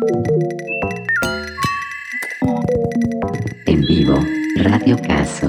En vivo, Radio Caso.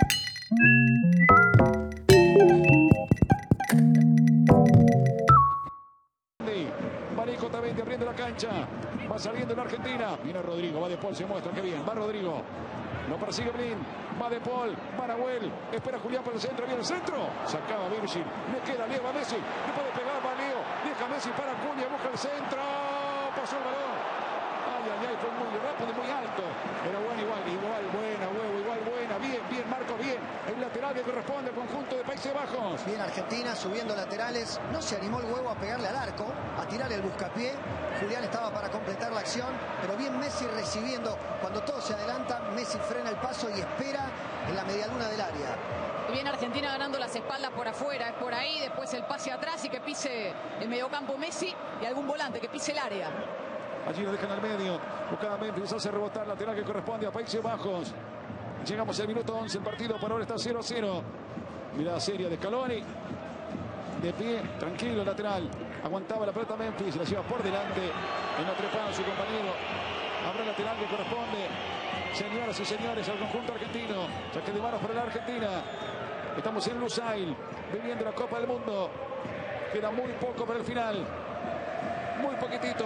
Marico Otamendi abriendo la cancha. Va saliendo en Argentina. Viene Rodrigo, va de Paul, se muestra que bien. Va Rodrigo. Lo persigue Blin. Va de Paul. Va Nahuel. Espera Julián por el centro. Viene el centro. Sacaba Virgil. Le queda Leo a Messi. Le puede pegar. Va Leo. Deja Messi para Cunha. Busca el centro. Pasó el balón. Ay, fue muy rápido y muy alto. Pero bueno, igual buena, huevo, igual buena. Bien, Marco, bien. El lateral que corresponde al conjunto de Países Bajos. Bien Argentina subiendo laterales. No se animó el huevo a pegarle al arco, a tirarle el buscapié. Julián estaba para completar la acción, pero bien Messi recibiendo. Cuando todo se adelanta, Messi frena el paso y espera en la medialuna del área. Bien Argentina ganando las espaldas por afuera, es por ahí, después el pase atrás y que pise el mediocampo Messi y algún volante que pise el área. Allí lo dejan al medio. Buscaba Memphis, hace rebotar lateral que corresponde a Países Bajos. Llegamos al minuto 11. El partido por ahora está 0-0. Mirada seria de Scaloni. De pie, tranquilo, lateral. Aguantaba la pelota Memphis, la lleva por delante. En la trepada su compañero. Habrá lateral que corresponde, señoras y señores, al conjunto argentino. Saque de manos para la Argentina. Estamos en Lusail, viviendo la Copa del Mundo. Queda muy poco para el final. Muy poquitito.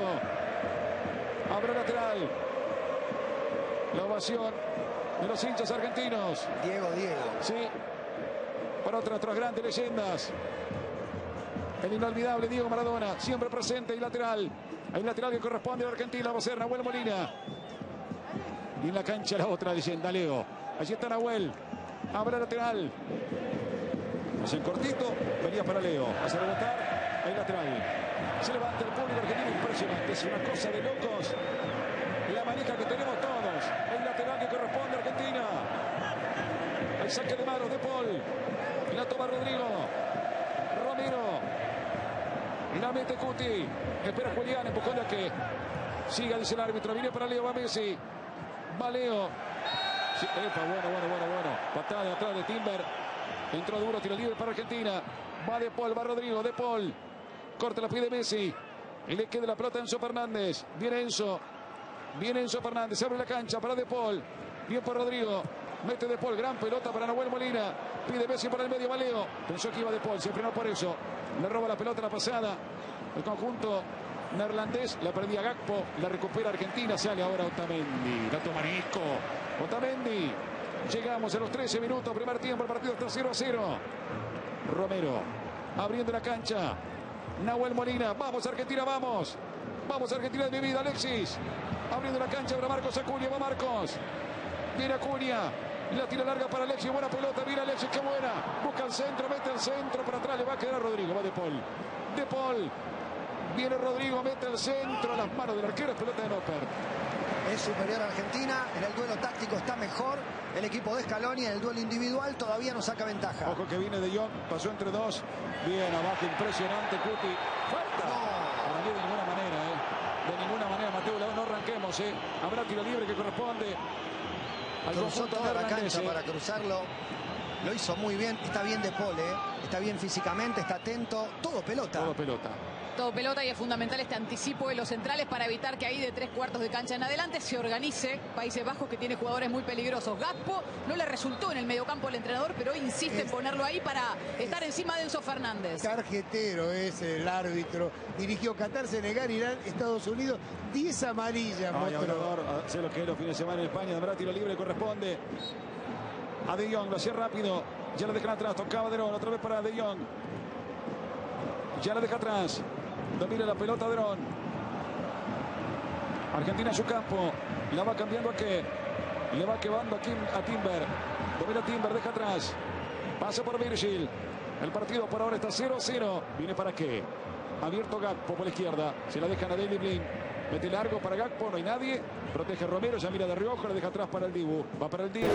Habrá lateral. La ovación de los hinchas argentinos. Diego. Sí. Para otras grandes leyendas. El inolvidable Diego Maradona, siempre presente y lateral. Hay lateral que corresponde a la Argentina. Va a ser Nahuel Molina. Y en la cancha la otra leyenda, Leo. Allí está Nahuel. Habrá lateral. En cortito, venía para Leo. Hace rebotar. Hay lateral. Se levanta el público argentino, impresionante. Es una cosa de locos. La manija que tenemos todos. El lateral que corresponde a Argentina. El saque de manos de Paul. Y la toma Rodrigo. Romero. Y la mete Cuti. Espera Julián, empujón a que siga, dice el árbitro. Viene para Leo, va Messi. Va Leo. Sí, bueno. Patada de atrás de Timber. Entró duro, tiro libre para Argentina. Va de Paul, va Rodrigo, de Paul. Corta la pie de Messi. Y le queda la pelota a Enzo Fernández. Viene Enzo Fernández. Se abre la cancha para De Paul. Bien por Rodrigo. Mete De Paul. Gran pelota para Nahuel Molina. Pide Messi por el medio. Va Leo. Pensó que iba De Paul. Se frenó por eso. Le roba la pelota la pasada. El conjunto neerlandés. La perdía Gakpo. La recupera Argentina. Sale ahora Otamendi. La toma Nico. Otamendi. Llegamos a los 13 minutos. Primer tiempo. El partido está 0-0. Romero. Abriendo la cancha. Nahuel Molina, vamos Argentina, vamos Argentina de mi vida, Alexis, abriendo la cancha para Marcos Acuña, va Marcos, viene Acuña, la tira larga para Alexis, buena pelota, mira Alexis, qué buena, busca el centro, mete el centro, para atrás le va a quedar Rodrigo, va De Paul, viene Rodrigo, mete el centro, a las manos del arquero, es pelota de Noppert. Es superior a Argentina, en el duelo táctico está mejor el equipo de Scaloni, en el duelo individual todavía no saca ventaja. Ojo que viene De Jong, pasó entre dos, bien abajo, impresionante Cuti, falta. No. Para mí de ninguna manera, de ninguna manera, Mateo, no arranquemos, habrá tiro libre que corresponde al Cruzó conjunto toda la neerlandés, cancha para cruzarlo, lo hizo muy bien, está bien De Paul, está bien físicamente, está atento, todo pelota. Todo pelota y es fundamental este anticipo de los centrales para evitar que ahí de 3/4 de cancha en adelante se organice Países Bajos, que tiene jugadores muy peligrosos. Gakpo no le resultó en el mediocampo al entrenador, pero hoy insiste en ponerlo ahí para estar encima de Enzo Fernández. Tarjetero es el árbitro. Dirigió Qatar, Senegal, Irán, Estados Unidos. 10 amarillas. Sé lo que es los fines de semana en España. Habrá tiro libre, corresponde a De Jong. Lo hacía rápido. Ya lo dejan atrás. Tocaba Derón. Otra vez para De Jong. Ya la deja atrás. Domina la pelota Derón. Argentina en su campo. La va cambiando a qué. Le va quedando aquí a Timber. Domina Timber, deja atrás. Pasa por Virgil. El partido por ahora está 0-0. Viene para qué. Abierto Gakpo por la izquierda. Se la dejan a Daley Blind. Mete largo para Gakpo. No hay nadie. Protege Romero. Ya mira de reojo. La deja atrás para el Dibu. Va para el Dibu.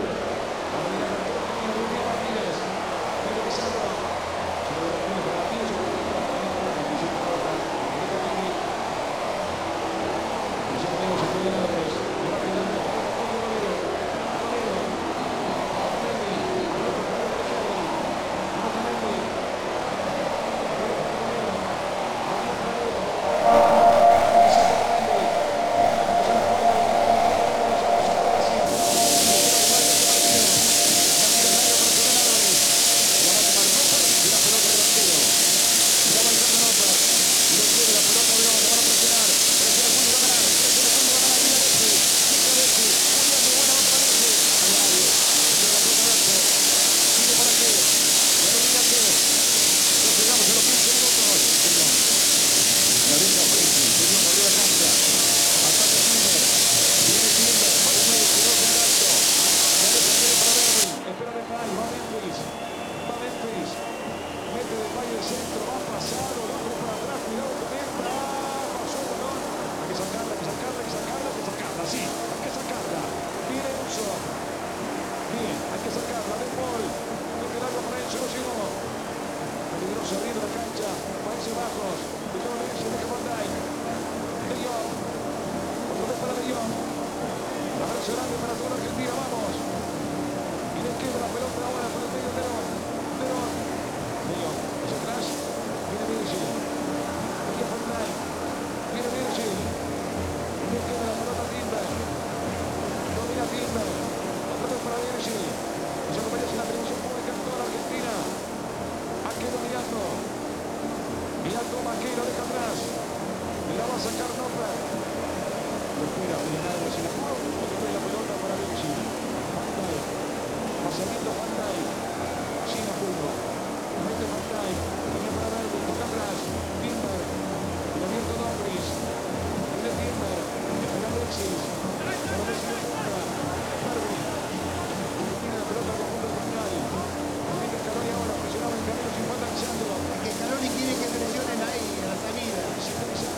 León. Abrazo grande para toda la Argentina, vamos. Y le queda la pelota ahora para el medio León. León. León. Hacia atrás. Viene Virgil. Aquí a Fortnite. Viene Virgil. Le queda la pelota a Timber. Domina Timber. Otra vez para Virgil. Nos acompaña en la televisión pública en toda la Argentina. Aquí dominando. Y la toma que lo deja atrás. Y la va a sacar Nopper. Lo espera Julián sin apuro. Otra vez la pelota para Virgil. Van Dijk. Pasamiento Van Dijk. Sin apuro. Mete Van Dijk. Viene para Bergwijn. Toca atrás. Timber. Y abierto Dumfries. Viene Timber. Espera Alexis. Para Messi de punta. Bergwijn. Tiene la pelota con punto final. Viene Scaloni ahora. Presionaba en camino sin falta Lisandro. Que Scaloni quiere que presionen ahí, a la salida. Sí,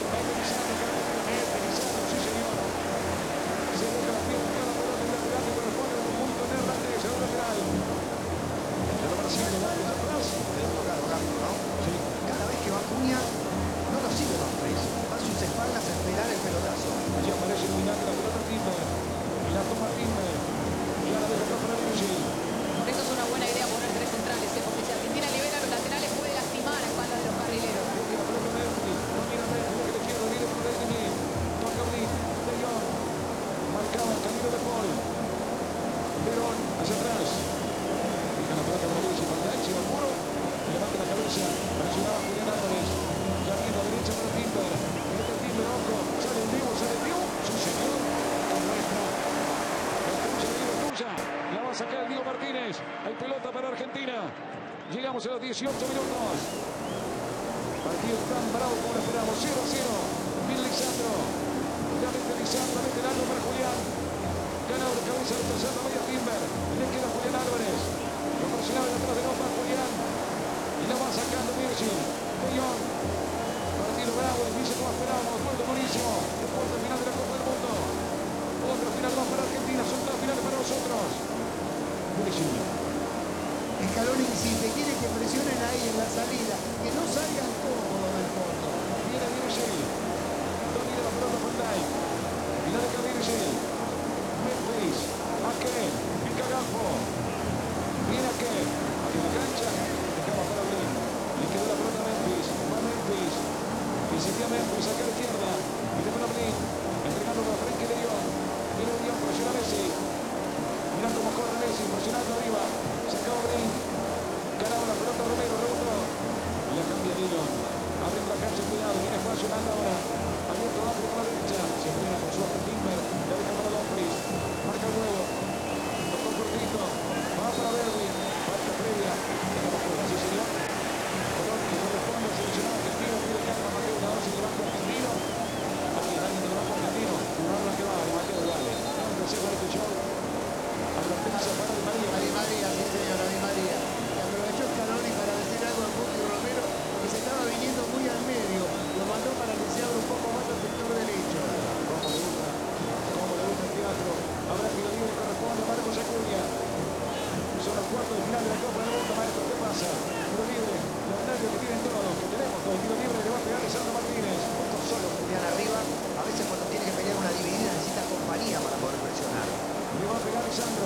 señor. Se deja la pierna, cada pelota en lateral que corresponde a un punto neerlandés, a un lateral. Se lo persigue, va hacia atrás. Debe tocarlo Gakpo, ¿no? Sí. Cada vez que va Acuña, no lo sigue Dumfries. Va a sus espaldas a esperar el pelotazo. Allí aparece iluminante la pelota Timber. Y la toma Timber. Y ahora deja atrás para Virgil. Por eso es una buena idea poner tres centrales, porque si Argentina libera los laterales puede lastimar a espaldas de los carrileros. Y la pelota Memphis. Domina Memphis, que le quiere venir por el de toca Blin. De Jong. Marcaba el camino de Paul. Verón hacia atrás. Deja la pelota para Virgil. Van Dijk, se va al muro. Levanta la cabeza. Presionaba a Julián Álvarez. Ya viene a la derecha para Timber. Mete Timber, ojo. Sale el vivo, sale el vivo. Sí, señor. La muestra. La va a sacar el Diego Martínez. Hay pelota para Argentina. Llegamos a los 18 minutos. Partido tan bravo como lo esperamos. 0-0. Viene Lisandro. Ya mete Lisandro. Mete el algo para Julián. Ganado de cabeza rechazando a Media Timber. Le queda Julián Álvarez. Lo presionaba detrás de para Julián. Y la va sacando Virgil. De Jong. Partido bravo. Dice como esperábamos. Vuelto buenísimo. Después del final de la Copa del Mundo. Otra final más para Argentina. Son dos finales para nosotros. Virgil. Scaloni insiste, quiere que presionen ahí en la salida, que no salgan cómodos del fondo. Viene Virgil. Domina la pelota Van Dijk. Y la deja Virgil. Memphis. Ake. Pica Gakpo. Viene Ake. Aquí en la cancha. Dejaba para Blin. Le quedó la pelota a Memphis. Va Memphis. Insistía Memphis. Acá a la izquierda. Y le para Blin. Entregando para Frenkie de Jong. Viene de Jong. Presiona a Messi. Mirá cómo corre Messi. Presionando arriba. Sacaba Blin. Ganaba la pelota Romero. Rebotó. Y la cambia de Jong. Abriendo la cancha. Cuidado. Viene espacio. Anda ahora. Abierto Dumfries por la derecha. Se frena con suerte Timber. La deja para Dumfries. Marca el huevo. Tocó cortito. Va para Bergwijn. Falta previa. Dejamos fuera. Sí, señor. Colón que corresponde al seleccionado argentino. Pide calma. Mateo Nadal en el banco argentino. Aquí alguien del banco argentino. Jugador que va. Mateo Dale. Gracias por este show. Advertencia para Di María. Di María, sí señor, Di María. Y aprovechó Scaloni para decir algo al Muti Romero, que se estaba viniendo muy al medio. Lo mandó para que se abra un poco más al sector derecho. Cómo le gusta el teatro. Habrá que lo libre corresponde a Marcos Acuña. Son los cuartos de final de la Copa del Mundo, maestro. ¿Qué pasa? Tiro libre. Los nervios que tienen todos, que tenemos todos. Tiro libre le va a pegar Lisandro Martínez. Punto solo Julián arriba. A veces cuando tiene que pelear una dividida necesita compañía para poder presionar. Le va a pegar Lisandro.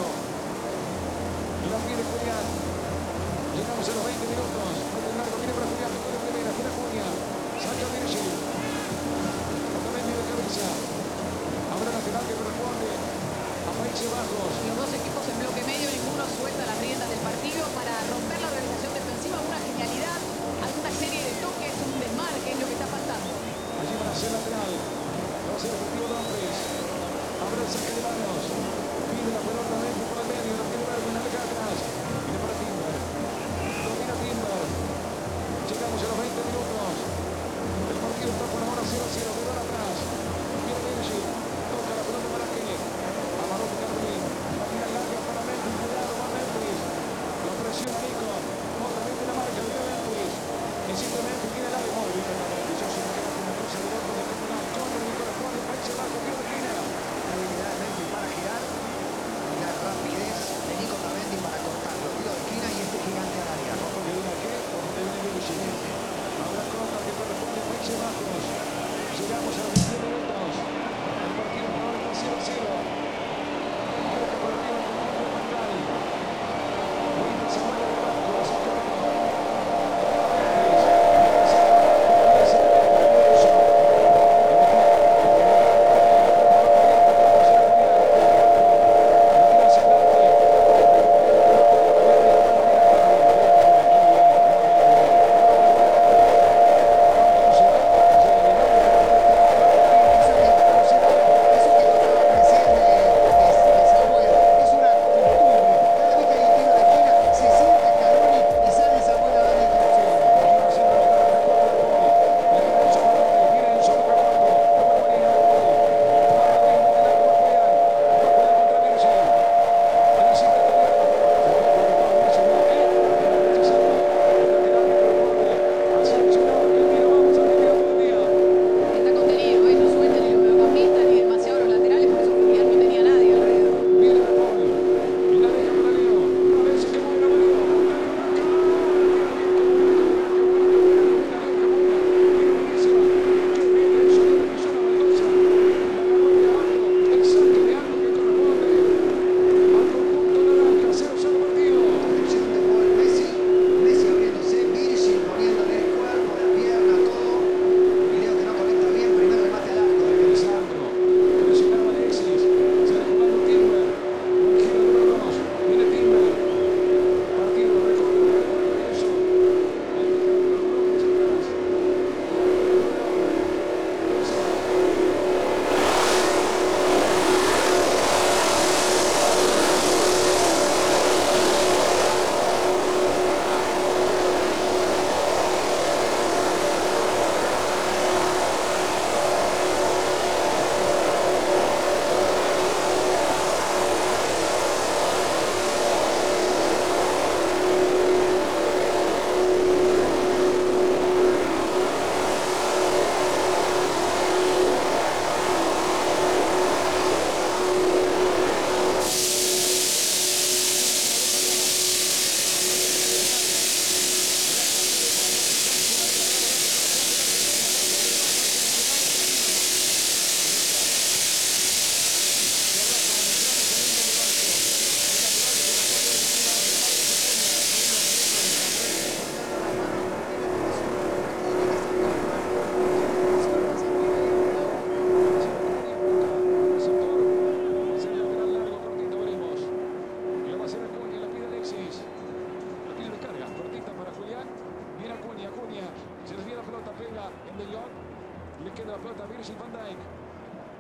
Y la pide Julián. Llegamos a los 20 minutos. Mete el largo, viene para Julián. Tocó de primera. Espera Julián. Saca Virgil. Otamendi de cabeza. Habrá lateral que corresponde a Países Bajos. Los dos equipos en bloque medio, ninguno suelta las riendas del partido para romper la organización defensiva. Una genialidad, alguna serie de toques, un desmarque, es lo que está faltando. Allí van a ser lateral. Va a ser efectivo Dumfries. Habrá el saque de manos. Pide la pelota dentro por el medio. La tiene Bergwijn, la deja atrás. Viene para Timber. Domina Timber. Llegamos a los 20 minutos. El partido está por ahora 0-0. Verón atrás. Viene Virgil. Toca la pelota para Ake. Amaró Carolín. La tira larga para Memphis. Cuidado, va Memphis. La presión Nico. Otra vez la marca de Memphis. Insiste Memphis. Tiene el área móvil. Yo soy una cosa de otro de campeonato. Corre y corresponde. Países Bajos. Tiro de esquina. La habilidad de Memphis para girar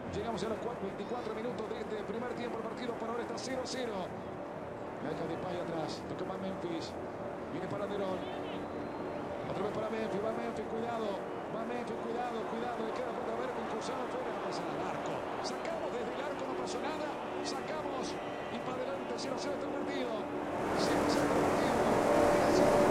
Llegamos a los 24 minutos de este primer tiempo. El partido por ahora está 0-0. La deja de Pay atrás. Toca para Memphis. Viene para Derón. Otra vez para Memphis. Va Memphis, cuidado. Va Memphis, cuidado, cuidado. Le queda por haber concursado fuera. No pasa nada. Arco. Sacamos desde el arco, no pasó nada. Sacamos y para adelante. 0-0 está el partido. 0-0 está el partido.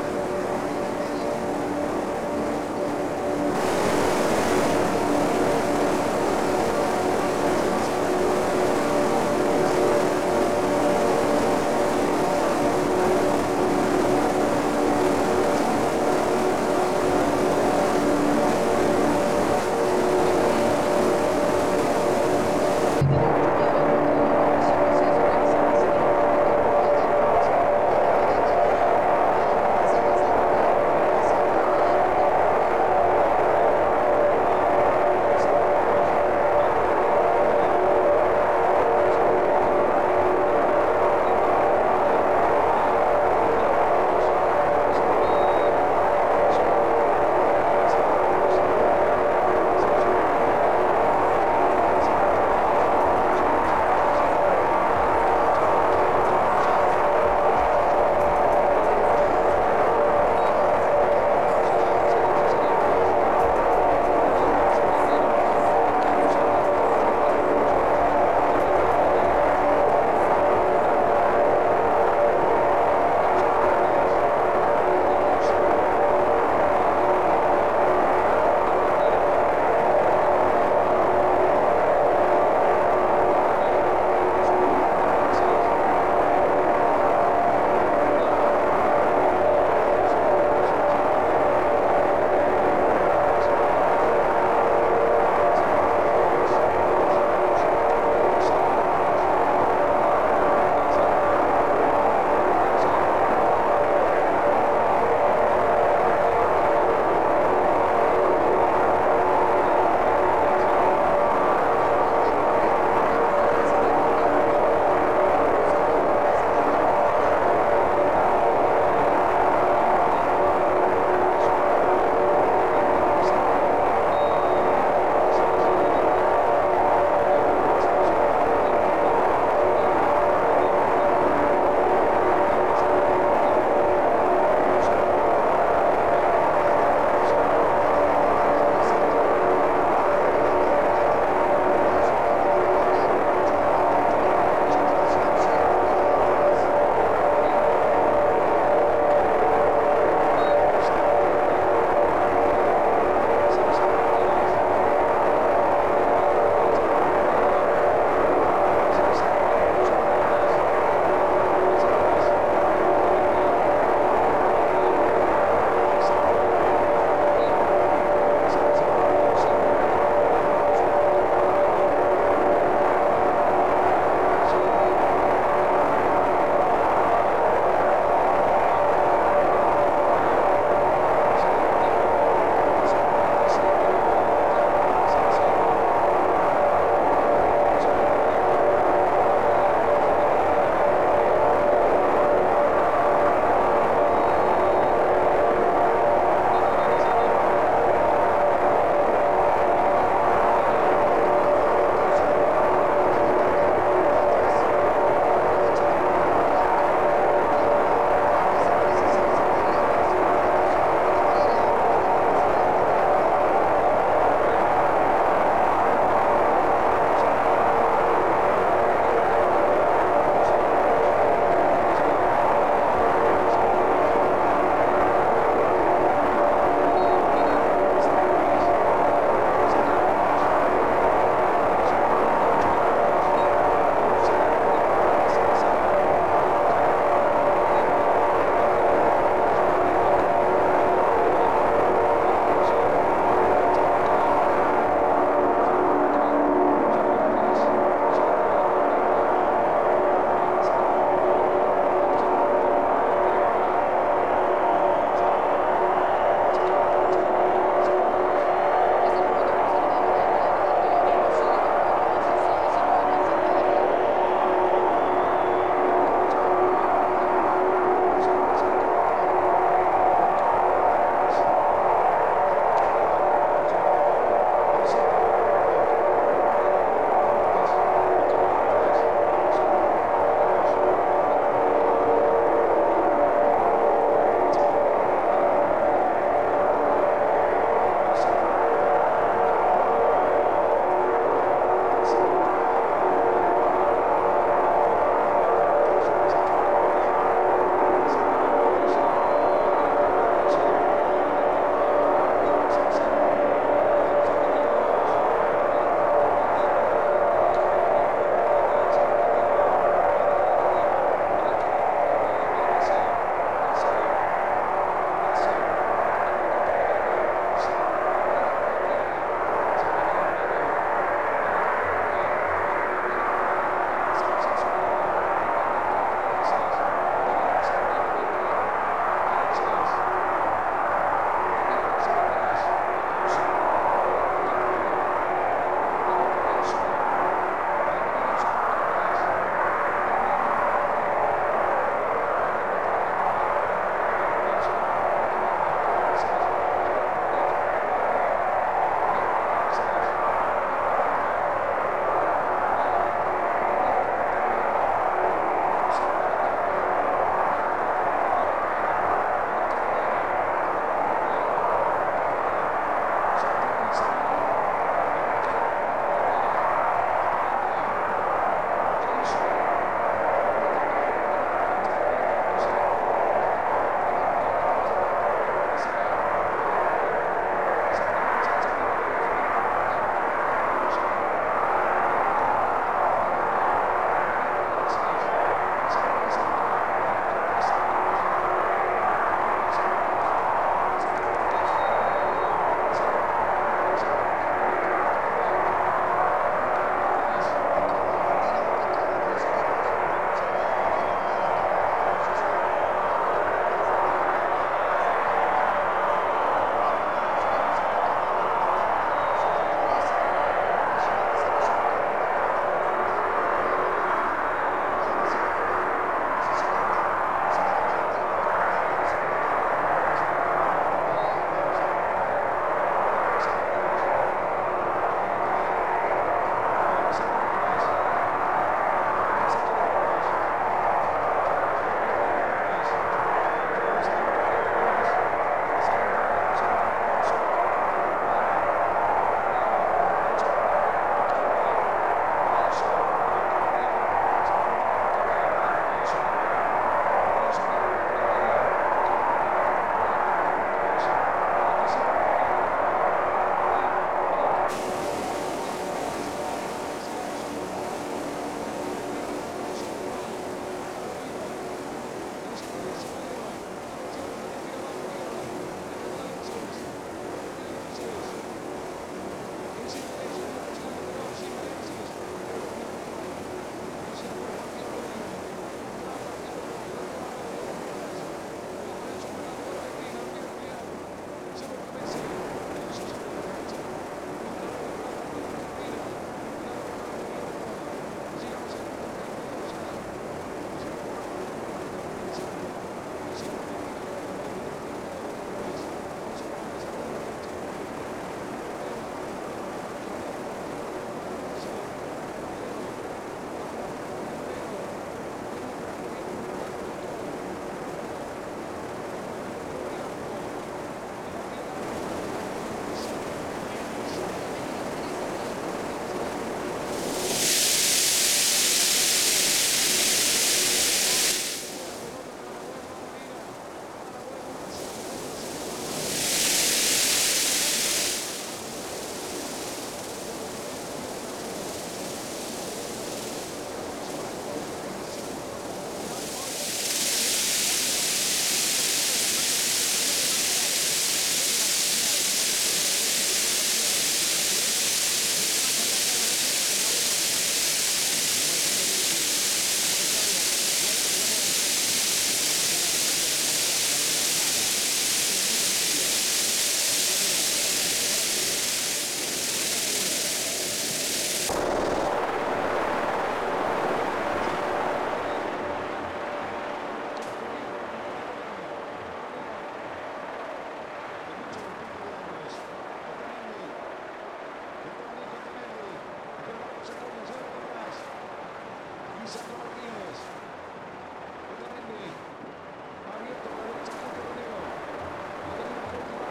Lisandro Martínez. Otamendi. Abierto por la derecha. Romero. Y tenemos la última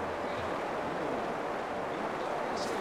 y marcaba Messi.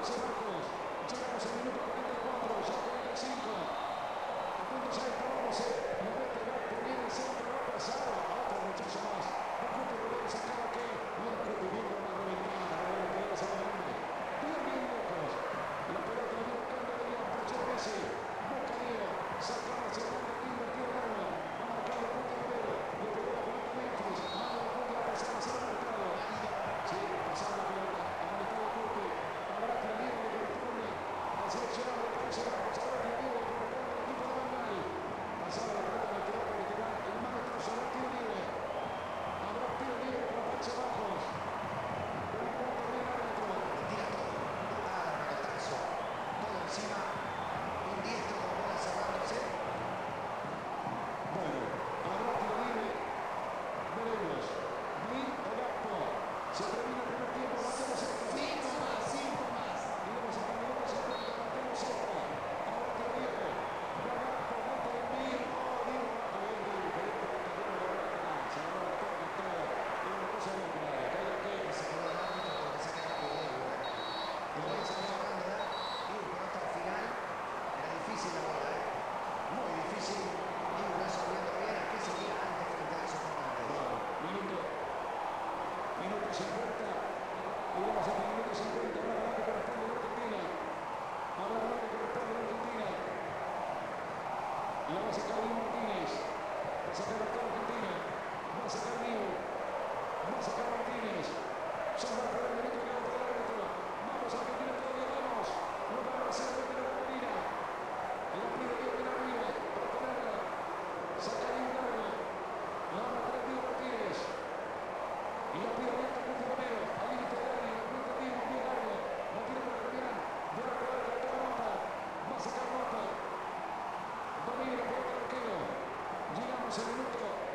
Países Bajos. Llegamos al minuto 44, ya 45. Atentos a esto, vamos. La mete Gakpo, viene el centro, va a pasar. Otro rechazo más. No puede volver a sacar aquí. Mira que viviendo una reventada. Ahora que va a salir bien lejos. La pelota la viene buscando de León. Aprovechó Messi. Busca Diego. Sacaba hacia adelante. Invertido el agua. Ha marcado el punto de Romero. Le pegó la pelota a Memphis. Manda la punta. Va a pasar a ser amonestado. Sí, pasaba la pelota. Amonestado Curti. Habrá que la Diego le corresponde al seleccionado de Países Bajos. Habrá que la Diego le corresponde al equipo de Van Gaal. Pasaba la pelota en el tiro para que va el mano trozo. Habrá tiro libre. Habrá tiro libre para Países Bajos. Con el cuarto bien adentro. Tira todo. Nada, pelotazo. Todo encima. Un diestro con bola cerrándose. Bueno, habrá tiro libre. Veremos. Blin o Gakpo. Se termina el primer tiempo. Matemos esto. 5 más, 5 más. Y vamos a cambiar ese punto. Matemos esto. Habrá tiro libre. Va Gakpo. Mete el Blin. Oh, Diego. A ver, Diego. Diferente. También lo agarra. Se agarra la toca y todo. Es una cosa loca. Calla que. Se quedó el árbitro porque saca rápido Diego. El Diego se está hablando de ir con hasta el final. Era difícil la bola, muy difícil. Diego no sabiendo bien a qué se tira antes frente a Enzo Fernández. Minuto 50. Y vamos a el minuto 50. Habrá balón que corresponde a la Argentina. Habrá balón que corresponde a la Argentina. La va a sacar Diego Martínez. Va a sacar a toda Argentina. Va a sacar Diego. Va a sacar Martínez. Ya va a perder el minuto que va a perder el árbitro. Vamos Argentina, todavía vamos. No va a hacer la Argentina. La pide Diego bien arriba. Para tenerla. Saca Diego largo. La va a tener Diego Martínez. Y la pide abierta Curti Romero. Al límite del área. Encuentra Diego bien largo. La tiene para Fabián. De la cuadra. La toma Mota. Va a sacar Mota. Domina la pelota del arquero. Llegamos al minuto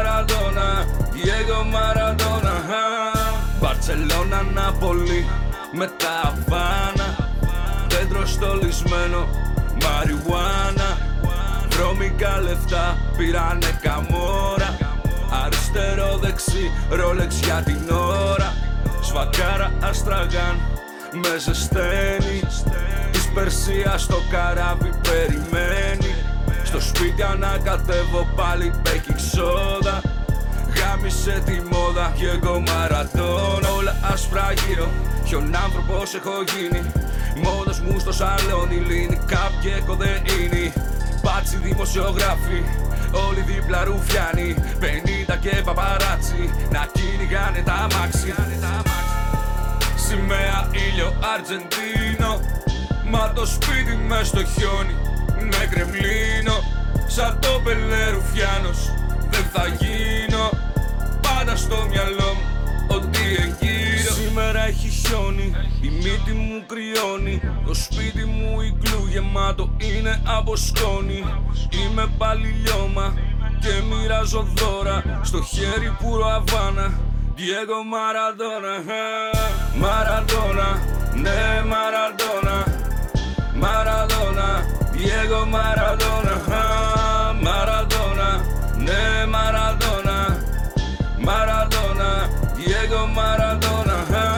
Diego Maradona. Μπαρτσελώνα, Νάπολη, μετά Αβάνα. Δέντρο στολισμένο, μαριουάνα. Βρώμικα λεφτά πήρανε καμόρα. Αριστερό δεξί, ρόλεξ για την ώρα. Σφακάρα αστραγάν, με ζεσταίνει. Της Περσίας στο καράβι περιμένει. Στο σπίτι ανακατεύω πάλι μπέκινγκ σόδα. Γάμισε τη μόδα κι εγώ Μαραντόνα. Όλα άσπρα γύρω, ποιον άνθρωπος έχω γίνει. Μόνος μου στο σαλόνι, λύνει κάποιοι κοδεΐνοι. Πάτσι δημοσιογράφοι, όλοι δίπλα ρουφιάνοι. 50 και παπαράτσι, να κυνηγάνε τα αμάξι. Σημαία ήλιο Αργεντίνο, μα το σπίτι μες στο χιόνι με Κρεμλίνο. Σαν το Πελέ Ρουφιάνος δεν θα γίνω. Πάντα στο μυαλό μου ότι εγγύρω. Σήμερα έχει χιόνι, η μύτη μου κρυώνει. Το σπίτι μου ιglού γεμάτο είναι από σκόνη. Είμαι πάλι λιώμα και μοιράζω δώρα. Στο χέρι πουρο Αβάνα, Diego Maradona. Maradona, ναι Maradona. Maradona, Diego Maradona. Maradona, ναι Maradona. Maradona, Diego Maradona.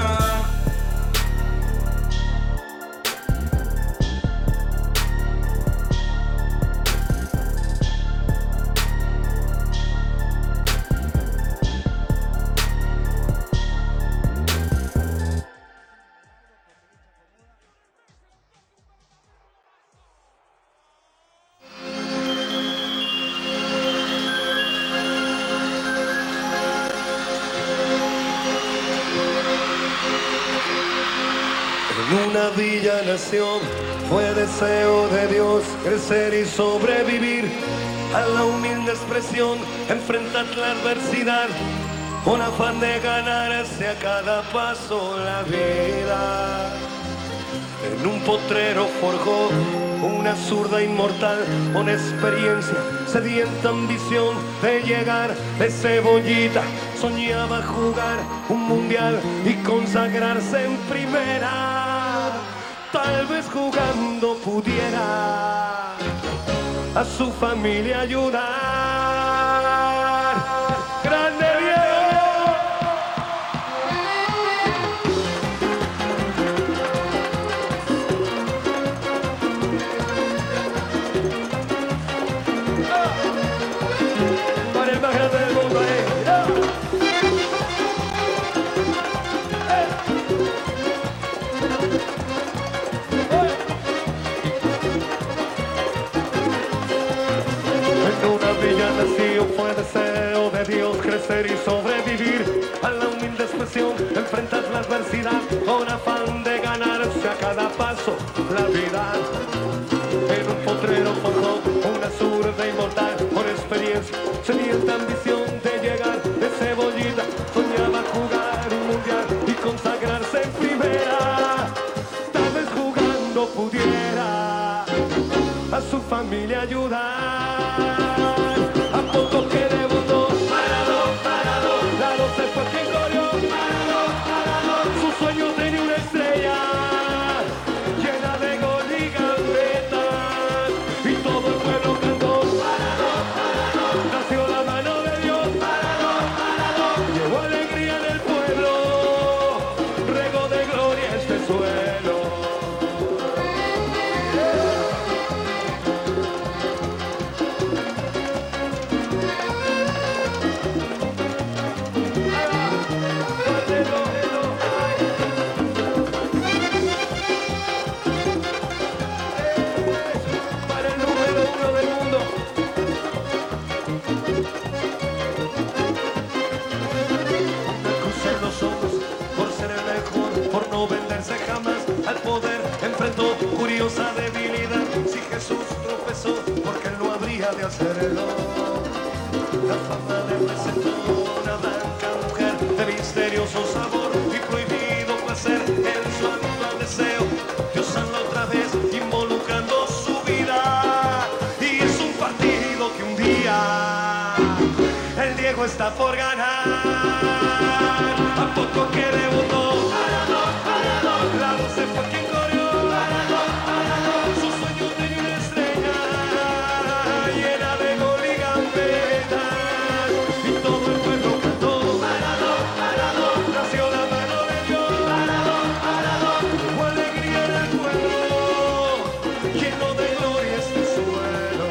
Una villa nació, fue deseo de Dios crecer y sobrevivir a la humilde expresión, enfrentar la adversidad con afán de ganarse a cada paso la vida. En un potrero forjó una zurda inmortal con experiencia, sedienta ambición de llegar de cebollita. Soñaba jugar un mundial y consagrarse en primera. Tal vez jugando pudiera a su familia ayudar. ¡Grande Diego! Para el más grande del mundo, nació, fue deseo de Dios crecer y sobrevivir a la humilde expresión, enfrentar la adversidad con afán de ganarse a cada paso la vida. En un potrero forjó una zurda inmortal con experiencia, sedienta ambición de llegar de cebollita. Soñaba jugar un mundial y consagrarse en primera. Tal vez jugando pudiera a su familia ayudar. Poco que debutó, Maradona, la 12 fue quien corrió, Maradona, su sueño tenía una estrella llena de gol y gambetas, y todo el pueblo cantó, Maradona, nació la mano de Dios, Maradona, llevó alegría en el pueblo, regó de gloria este suelo. Curiosa debilidad, si Jesús tropezó, porque él no habría de hacerlo. La fama le presentó una blanca mujer de misterioso sabor y prohibido placer en su actual deseo. Dios anda otra vez involucrando su vida, y es un partido que un día el Diego Diego está por ganar. A poco que debutó, la 12 fue quien corrió. Sus sueños tenía una estrella llena de gol y gambetas. Y todo el pueblo cantó. Nació la mano de Dios. Hubo alegría en el pueblo, lleno de gloria este suelo.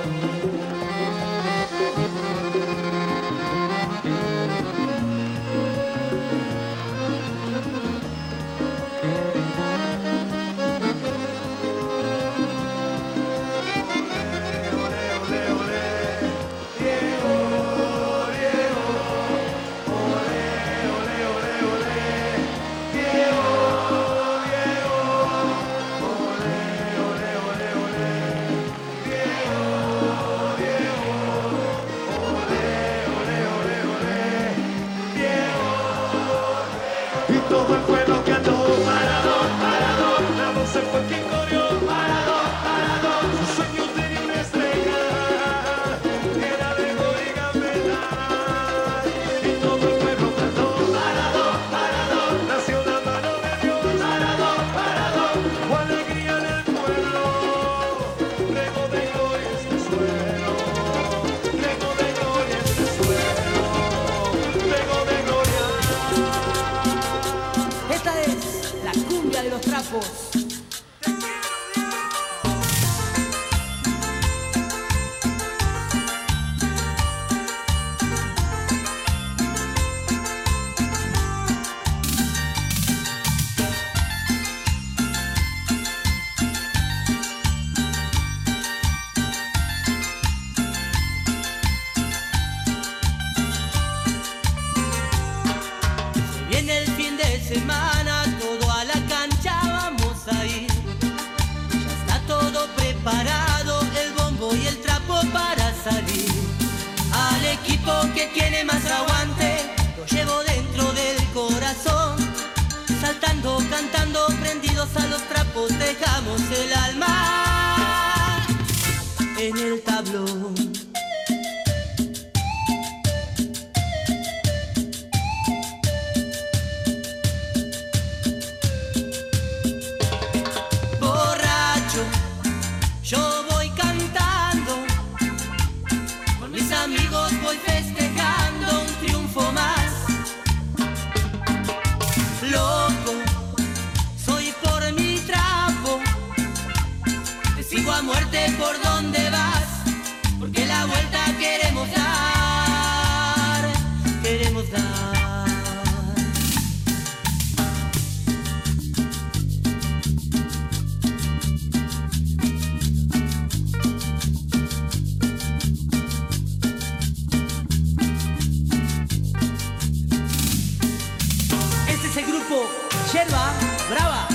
Y todo el pueblo cantó. La 12 fue quien corrió. Sus sueños tenían una estrella llena de gol y gambetas. Y todo el pueblo cantó. Nació la mano de Dios. Hubo alegría en el pueblo, rego de gloria este suelo. Rego de gloria este suelo. Rego de gloria. Esta es la cumbia de los trapos. Viene el fin de semana, todo a la cancha vamos a ir. Ya está todo preparado, el bombo y el trapo para salir. Al equipo que tiene más aguante, lo llevo dentro del corazón. Saltando, cantando, prendidos a los trapos, dejamos el alma en el tablón. Borracho, yo voy cantando, con mis amigos voy festejando un triunfo más. Loco, soy por mi trapo, te sigo a muerte por donde vas, porque la vuelta queremos dar, queremos dar. Este es el grupo Yerba Brava.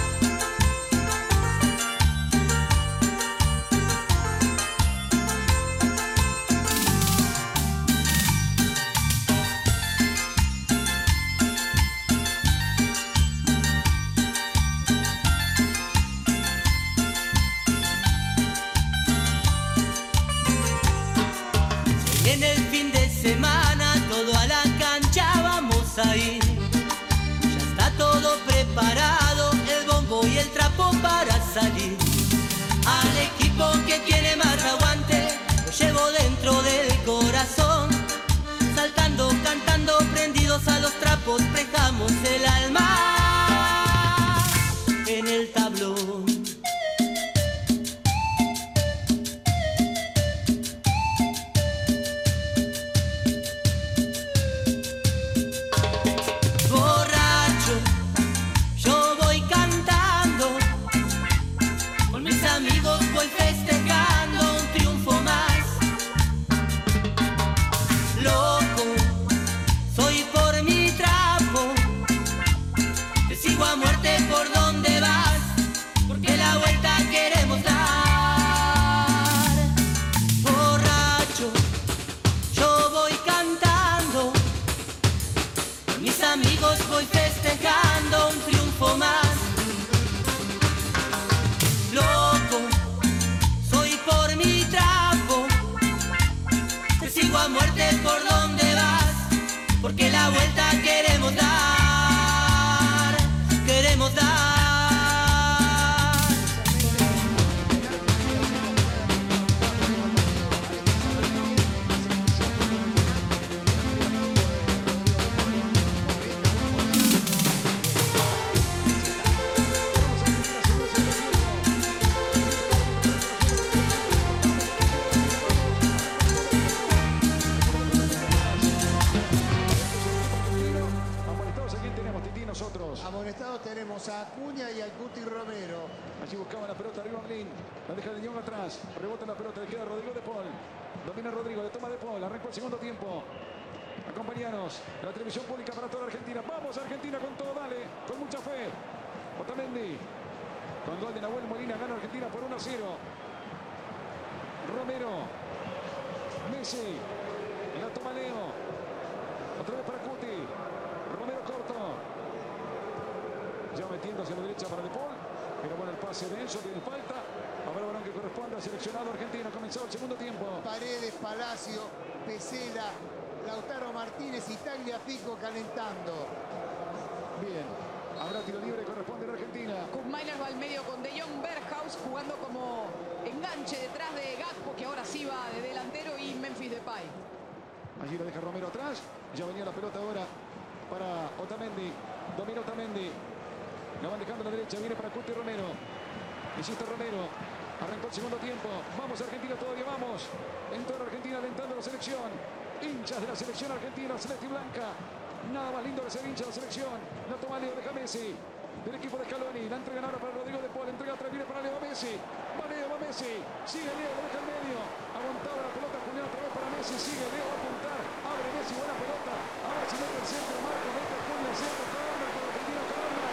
En el fin de semana, todo a la cancha vamos a ir. Ya está todo preparado, el bombo y el trapo para salir. Al equipo que tiene más aguante, lo llevo dentro del corazón. Saltando, cantando, prendidos a los trapos, dejamos el alma en el tablón. Borracho, yo voy cantando, con mis amigos voy festejando un triunfo más. Loco, soy por mi trapo, te sigo a muerte por donde vas, porque la vuelta queremos dar. Borracho, yo voy cantando, con mis amigos voy festejando un triunfo más. Loco, soy por mi trapo, te sigo a muerte por donde costado tenemos a Acuña y al Cuti Romero. Allí buscaba la pelota arriba Blin. La deja de Jong atrás. Rebota la pelota. Le queda Rodrigo de Paul. Domina Rodrigo. Le toma de Paul. Arrancó el segundo tiempo. Acompañanos. La televisión pública para toda Argentina. Vamos Argentina con todo. Dale. Con mucha fe. Otamendi. Con gol de Nahuel Molina. Gana Argentina por 1-0. Romero. Messi. La toma Leo. Otra vez para Cuti. Romero corto. Ya metiéndose a la derecha para De Paul. Pero bueno, el pase de Enzo tiene falta. Habrá balón que corresponde al seleccionado argentino. Comenzó el segundo tiempo. Paredes, Palacio, Pesela, Lautaro Martínez y Tagliafico calentando. Bien. Habrá tiro libre, corresponde a la Argentina. Koopmeiners va al medio con De Jong, Berghaus jugando como enganche detrás de Gakpo, que ahora sí va de delantero, y Memphis Depay. Allí lo deja Romero atrás. Ya venía la pelota ahora para Otamendi. Domina Otamendi. La van dejando a la derecha. Viene para Cuti Romero. Insiste Romero. Arrancó el segundo tiempo. Vamos Argentina, todavía vamos. En toda la Argentina alentando la selección. Hinchas de la selección argentina, celeste y blanca. Nada más lindo que ser hincha de la selección. La toma Leo, deja Messi. Del equipo de Scaloni. La entregan ahora para Rodrigo de Paul. Entrega atrás, viene para Leo, va Messi. Va Leo, va Messi. Sigue Leo, lo deja en medio. Aguantaba la pelota, Julián otra vez para Messi. Sigue Leo, va a apuntar. Abre Messi, buena pelota. Ahora si mete el centro, Marco, mete el Julián, centro, corner, con Argentina, corner.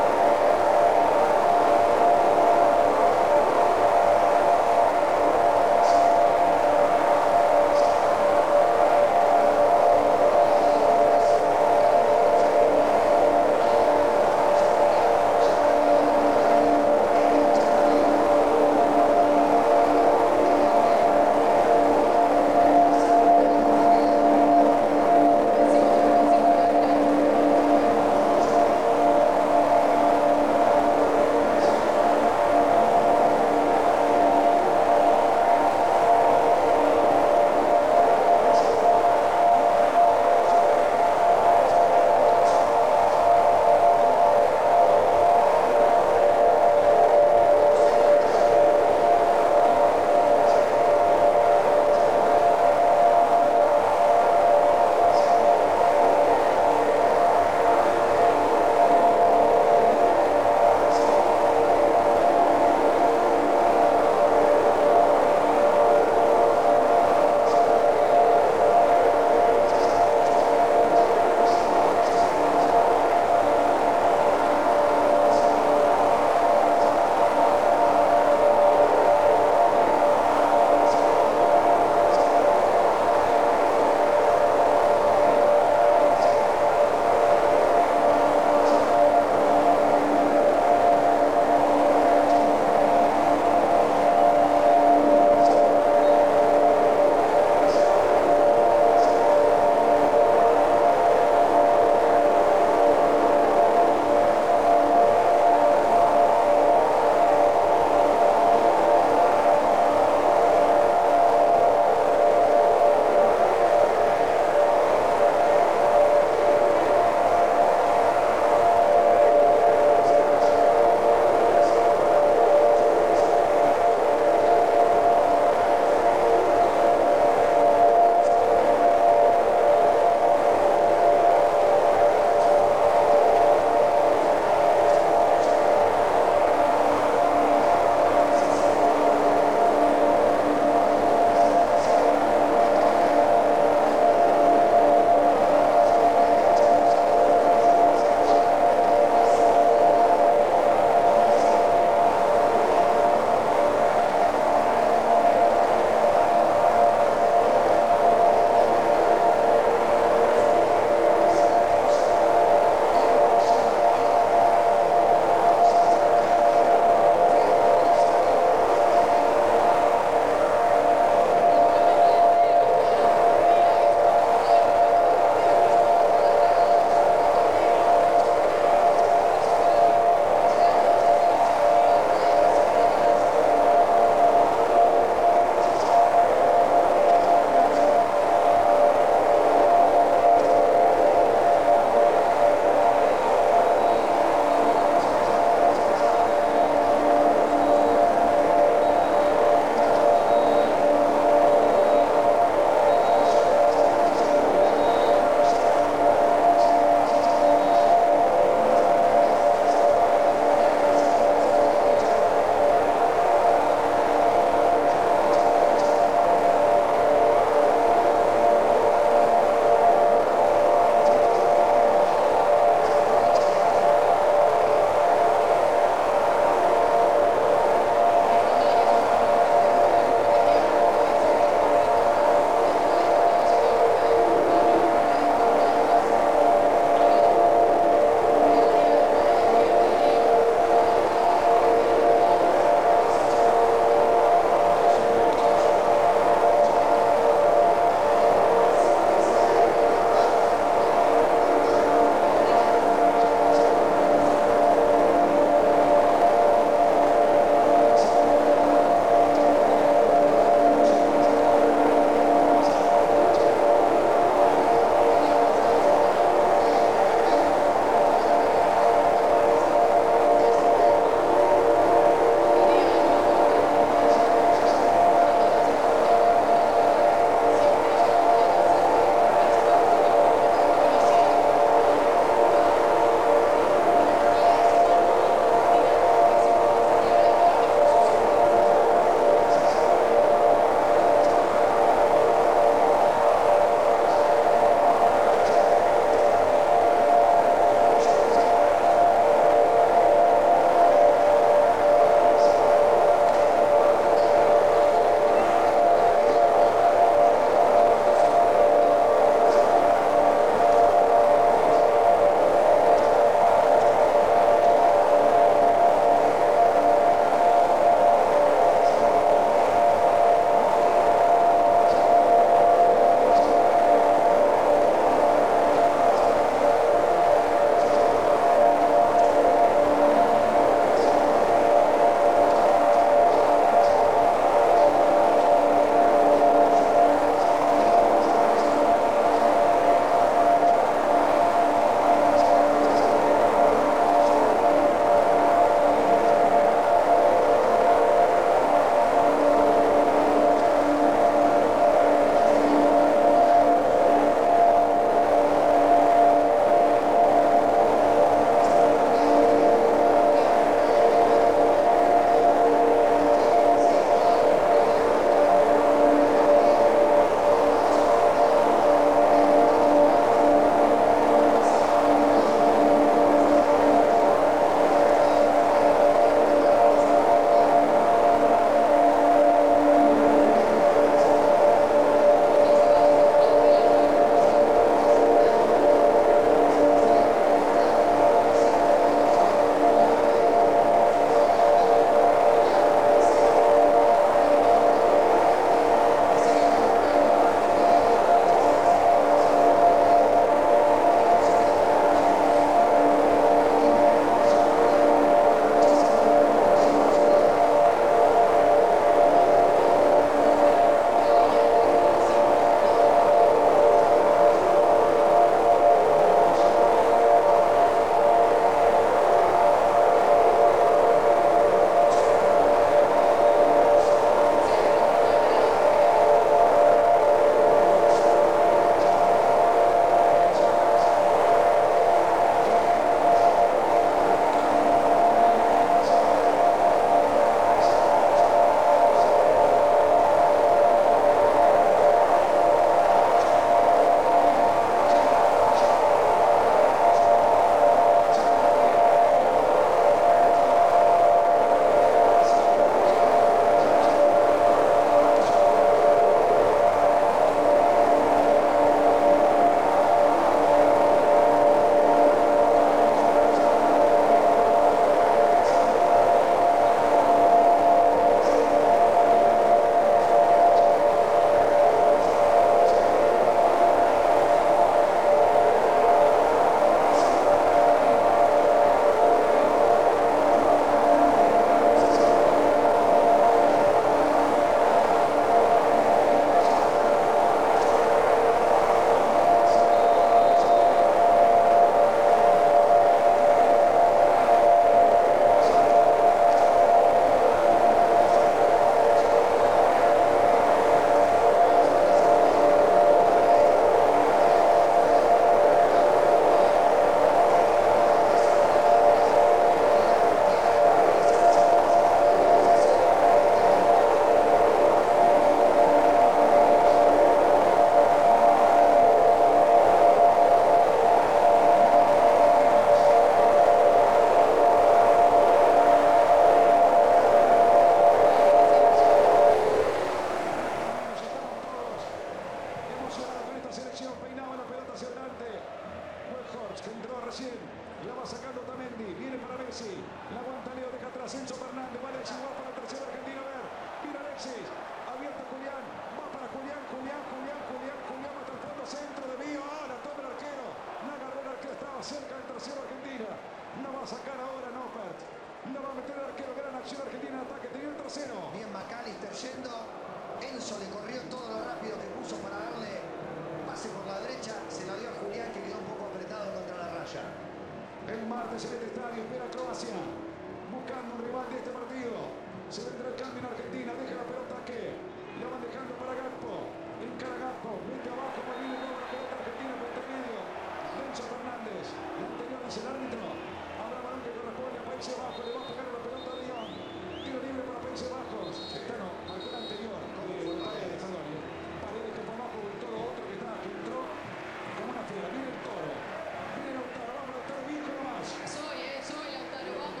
Weghorst, que entró recién. La va sacando Otamendi. Viene para Messi. La aguanta Leo, deja atrás Enzo Fernández. Va Alexis, va para el tercero argentino. A ver. Viene Alexis. Abierto Julián. Va para Julián. Julián va hasta el fondo. Centro de Mío. La toma el arquero. La agarró el arquero. Estaba cerca del tercero Argentina. La va a sacar ahora Noppert. La va a meter el arquero. Gran acción Argentina en ataque. Tenía el tercero. Bien McAllister yendo. Enzo le corrió todo lo rápido que puso para darle pase por la derecha. Se la dio a Julián, que quedó un poco apretado contra la raya. El martes en este estadio espera Croacia. Buscando un rival de este partido. Se vendrá el cambio en Argentina. Deja la pelota que la van dejando para Gakpo. Encara Gakpo. Mete abajo. Malini con la pelota argentina por intermedio. Enzo Fernández. La anterior es el árbitro. Habrá balón que corresponde a Países Bajos. Le va a pegar la pelota a Dion. Tiro libre para Países Bajos. Bueno, marcó el anterior. Paredes, perdón. Paredes que por abajo voltó lo otro que entró como una fiera. Viene el Toro. Viene Lautaro. Vamos Lautaro. Viejo nomás. Soy Lautaro, vamos.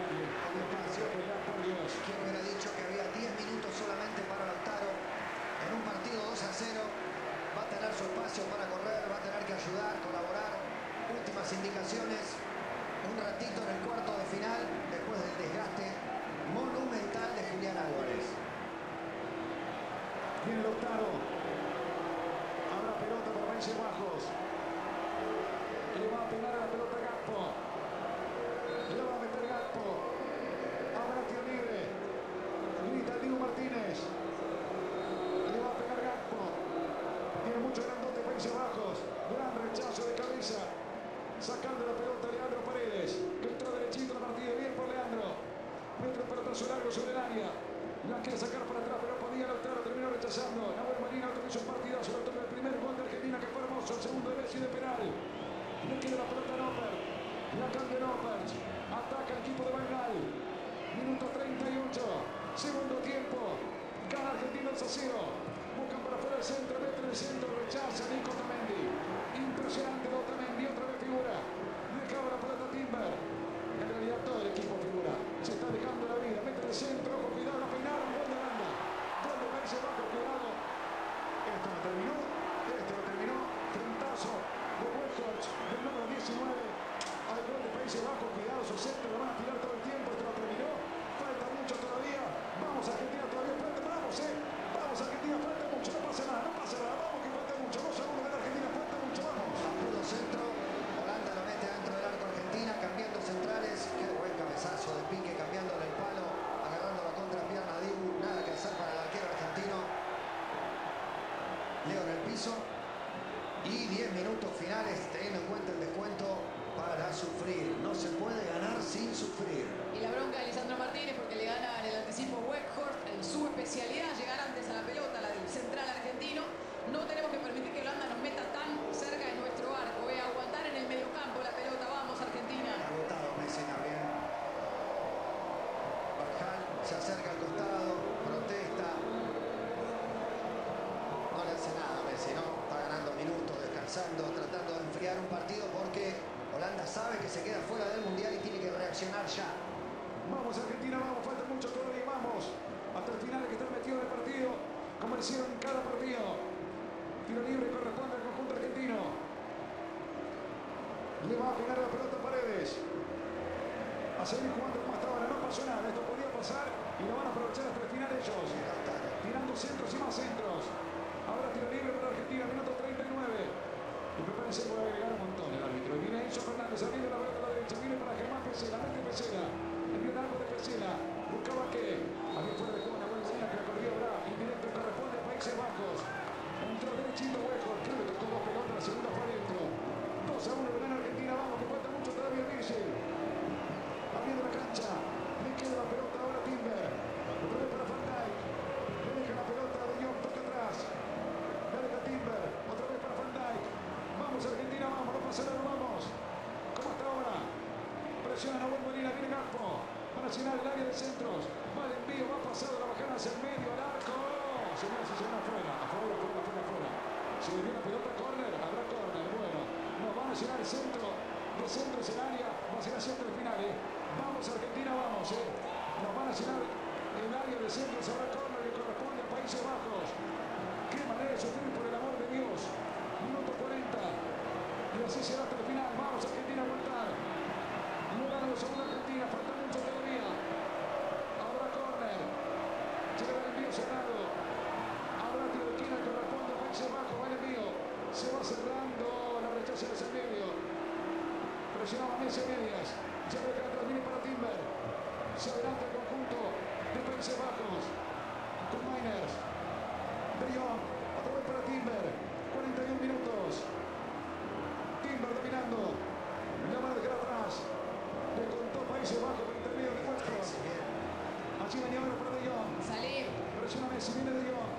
¿Quién hubiera dicho que había 10 minutos solamente para Lautaro? En un partido 2-0 va a tener su espacio para correr, va a tener que ayudar, colaborar. Últimas indicaciones. Un ratito en el cuarto de final después del desgaste monumental de Julián Álvarez. Viene Lautaro. Habrá pelota para Países Bajos. Le va a pegar a la pelota Gakpo. Le va a meter Gakpo. Habrá tiro libre. Grita Diego Martínez. Le va a pegar Gakpo. Tiene mucho grandote Países Bajos. Gran rechazo de cabeza. Sacando la pelota Leandro Paredes. Que entró derechito la partida. Bien por Leandro. Mete el pelotazo largo sobre el área. La quiere sacar para atrás, pero podía Lautaro. Terminó rechazando. Nahuel Molina hizo un partidazo. El primer gol de Argentina, que fue hermoso. El segundo de Messi de penal. Le queda la pelota a Noppert. La cambia Noppert. Ataca el equipo de Bangal. Minuto 38. Segundo tiempo. Gana Argentina 2-0. Buscan para afuera el centro. Mete en el centro. Rechaza Nico Otamendi. Impresionante de Otamendi. Otra vez figura. Le acaba la pelota a Timber. En realidad todo el equipo figura. Se está dejando la vida. Mete en el centro. Con cuidado. La peinaron. Gol de Holanda. Gol de Países Bajos. Cuidado. Esto no terminó. Esto no terminó. Frentazo de Weghorst, del número 19. Al gol de Países Bajos. Cuidado. Su centro. Lo van a tirar todo el tiempo. Esto no terminó. Falta mucho todavía. Vamos Argentina todavía. Vamos, Vamos Argentina. Falta mucho. No pasa nada. No pasa nada. Vamos que falta mucho. 2-1 de la Argentina. Falta mucho. Vamos. Puro centro. Holanda lo mete dentro del arco Argentina. Cambiando centrales. Qué buen cabezazo de Pique. Cambiándole el palo. Agarrando la contrapierna a Dibu. Nada que hacer para el arquero argentino. Leo en el piso. Y 10 minutos finales, teniendo en cuenta el descuento, para sufrir. No se puede ganar sin sufrir. Y la bronca de Lisandro Martínez porque le gana en el anticipo Weghorst en su especialidad, llegar antes a la pelota, la del central argentino. No tenemos que permitir que Holanda nos meta tan cerca de nuestro arco. Aguantar en el mediocampo la pelota. Vamos, Argentina. Agotado Messi también. Barjal se acerca al costado, protesta. No le hace nada a Messi, ¿no? Está ganando minutos, descansando, tratando de enfriar un partido porque Holanda sabe que se queda fuera del Mundial y tiene que reaccionar ya. Vamos Argentina, vamos, falta mucho todavía, vamos. Hasta el final hay que estar metido en el partido, como lo hicieron en cada partido. Tiro libre corresponde al conjunto argentino. Le va a pegar la pelota a Paredes. A seguir jugando como hasta ahora, no pasó nada, esto podía pasar y lo van a aprovechar hasta el final ellos. Tirando centros y más centros. Ahora tiro libre para Argentina, minuto 39. Y me parece que puede agregar un montón el árbitro. Y viene Enzo Fernández, abriendo la pelota a la derecha, viene para Germán Pesela, mete Pesela. Envió algo de Pesela, buscaba que había fuera de juego una buena señal que la corrió Bra. Indirecto corresponde a Países Bajos. Entró derechito Weghorst, creo que tocó dos pelotas, la segunda fue adentro. 2-1 gana Argentina, vamos, que falta mucho todavía Virgil. Abriendo la cancha, le queda la pelota ahora a Timber. Otra vez para Van Dijk. Le deja la pelota de Dion, toca atrás. Le deja Timber, otra vez para Van Dijk. Vamos Argentina, vamos, no pasa nada, vamos. ¿Cómo está ahora? Presiona Nahuel Molina, viene Gakpo. Van a llenar el área de centros. Va el envío, va pasado, la bajada hacia el medio, al arco. Señoras y señores, afuera. Si le viene la pelota, córner, habrá córner. Bueno, nos van a llenar el centro. De centros el área, va a ser hacia el final. Vamos Argentina, vamos. Nos van a llenar el área de centros, habrá córner que corresponde a Países Bajos. Qué manera de sufrir, por el amor de Dios. Minuto 40. Y así será hasta el final. Vamos presionaba Messi a medias. Se abre atrás, viene para Timber. Se adelanta el conjunto de Países Bajos. Con Miners. De Jong. Otra vez para Timber. 41 minutos. Timber dominando. La va a dejar atrás. Le contó Países Bajos por intermedio de Watford. Allí venía ahora para De Jong. Salir. Presiona Messi, viene De Jong.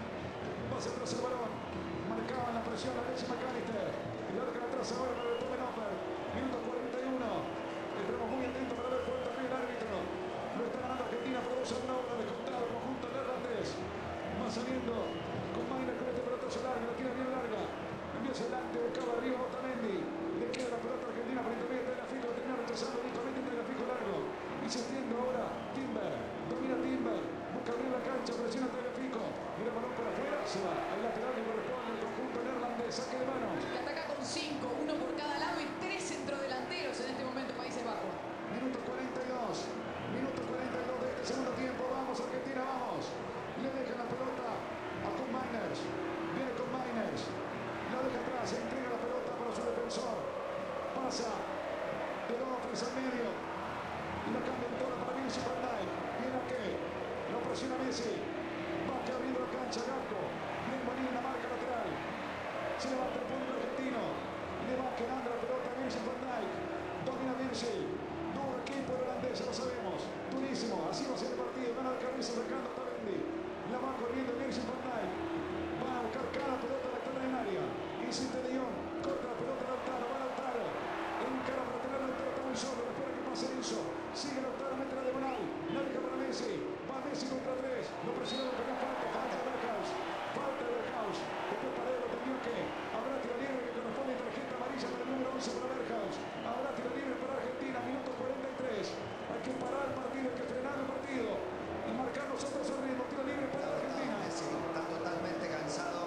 Pasa atrás el balón. Marcaban la presión a Alexis McAllister. Y la dejan atrás ahora para el Tomenhofer. Minuto 41. Estaremos muy atentos para ver cuánto ríe el árbitro. Lo está ganando Argentina por 2-1 ahora. Descontado el conjunto neerlandés. Va saliendo con Mainer con este pelotazo largo. La tira bien larga. Envía hacia adelante. Buscaba arriba Otamendi. Le queda la pelota argentina por intermedio de Tagliafico. Lo termina rechazando únicamente Tagliafico largo. Y se extiende ahora Timber. Domina Timber. Busca abrir la cancha. Presiona Tagliafico. Y el balón para afuera. Se va al lateral que corresponde al conjunto neerlandés. Saque de manos. Que ataca con 5, uno por cada lado y 3 centrodelanteros en este momento Países Bajos. Minuto 42. Minuto 42 de este segundo tiempo. Vamos, Argentina, vamos. Le dejan la pelota a Con Miners. Viene Con Miners. La deja atrás. Entrega la pelota para su defensor. Pasa de Dumfries al medio. Y la cambia en toda para Virgil van Dijk. Viene a qué. Lo presiona Messi. Va que abriendo la cancha Gakpo. Bien Molina, marca lateral. Se levanta el punto argentino. Le va quedando la pelota a Virgil van Dijk. Domina Virgil. Duro equipo holandés, ya lo sabemos. Durísimo. Así va a ser el partido. Gana de cabeza sacando a Otamendi. La va corriendo Virgil van Dijk. Va a buscar cada pelota a la extraordinaria. Insiste De Jong. Corta la pelota de Lautaro. Va Lautaro. Encara para tener Lautaro. Está muy solo. Espera que pase Enzo. Sigue Lautaro. Mete la diagonal. La deja para Messi. Va Messi contra 3. Lo presionó. Pero falta. Falta de Berghaus. Falta de Berghaus. Después Paredes lo tenía que. Habrá tiro libre que corresponde a tarjeta amarilla para el número 11 para Berghaus. Habrá tiro libre para Argentina. Minuto 43. Hay que parar el partido. Hay que frenar el partido. Y marcar nosotros el ritmo. Tiro libre para Argentina. Messi está totalmente cansado.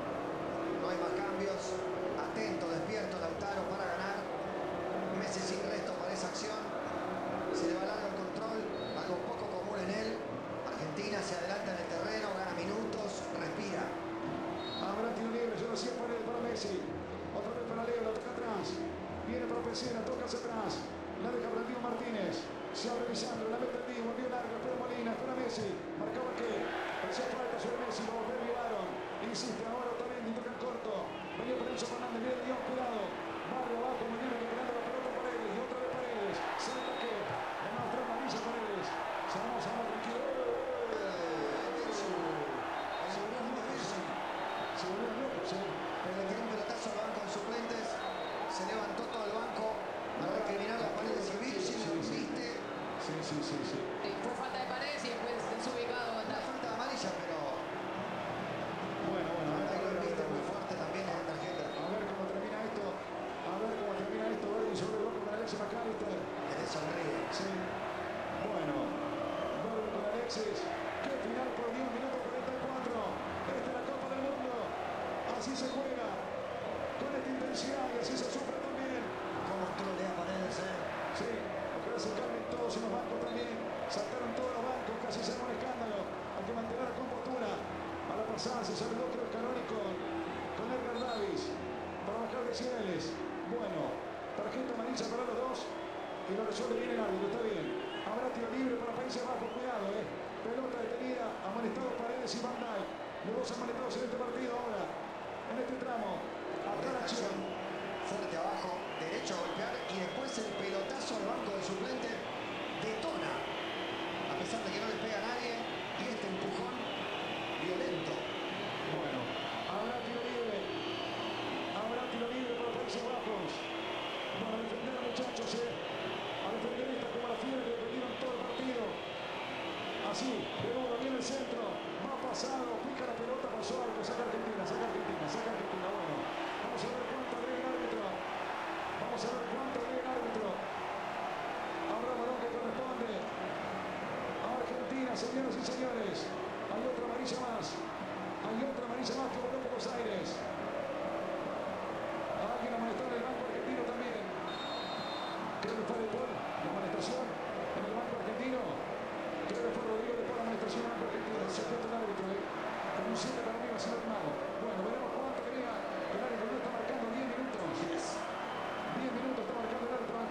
No hay más cambios. Atento, despierto Lautaro para ganar. Messi sin resto para esa acción. Se le va largo el control. Algo poco común en él. Argentina se adelanta en el terreno. Gana minutos. Respira. Habrá tiro libre. Yo lo hacía para Messi. Otra vez para Leo. La toca atrás. Viene para Pesena. Toca hacia atrás. La deja para el Diego Martínez. Se abre Lisandro. La mete el Diego. Envío largo. Espera Molina. Espera Messi. Marcaba que. Hacía falta sobre Messi. Lo volvió a llevaron. Insiste ahora Otamendi. Toca en corto. Venía por Enzo Fernández. Viene Dios. Cuidado. Barrio abajo. Molina recuperando la pelota a Paredes. Y otra vez Paredes. Salta que. Le muestra amarilla Paredes. Se vamos a dar tranquilo. Se volvió loco. Pero le tiró un pelotazo al banco de suplentes. Se levantó todo el banco a recriminar las Paredes y Virgil. ¿Viste? Sí. Fue falta de Paredes y después desubicado. Una falta de amarilla, pero Bueno. ahí lo viste muy fuerte también en la tarjeta. A ver cómo termina esto. Verdi sobre el banco con Alexis McAllister. Que le sonríe. Sí. Bueno. Verdi con Alexis. Qué final por Dios, minuto 44. Esta es la Copa del Mundo. Así se juega. Con esta intensidad y así se sufre también. Cómo trolea Paredes, Sí. Ojalá se calmen todos en los bancos también. Saltaron todos los bancos, casi se armó un escándalo. Hay que mantener la compostura. A la pasada se saludó creo Scaloni con Edgar Davis para bajar decibeles. Bueno, tarjeta amarilla para los dos y lo resuelve bien el árbitro, está bien. Habrá tiro libre para Países Bajos, cuidado, pelota detenida, amonestados Paredes y Van Dijk. Los dos amonestados en este partido ahora, en este tramo. Acá la acción. Fuerte abajo, derecho a golpear y después el pelotazo al banco del suplente detona. A pesar de que no le pega a nadie y este empujón violento. Bueno, habrá tiro libre. Habrá tiro libre para Países Bajos. Para defender a muchachos, a defender esta como la fiebre que defendieron todo el partido. Así, de nuevo viene el centro. Va pasado, pica la pelota, pasó algo. Saca Argentina. Bueno, vamos a ver cuánto agrega el árbitro. Habrá balón que corresponde a Argentina, señoras y señores. Hay otra amarilla más. Que volvió a Buenos Aires. Alguien amonestó en el banco argentino también. Creo que fue De Paul, la amonestación en el banco argentino. Creo que fue Rodrigo De Paul, la amonestación en el banco argentino. Se aprieta el árbitro, con un 7 para mí va a ser armado. Bueno, veremos cuánto agrega. El árbitro no está marcando 10 minutos. 10 minutos está marcando el árbitro.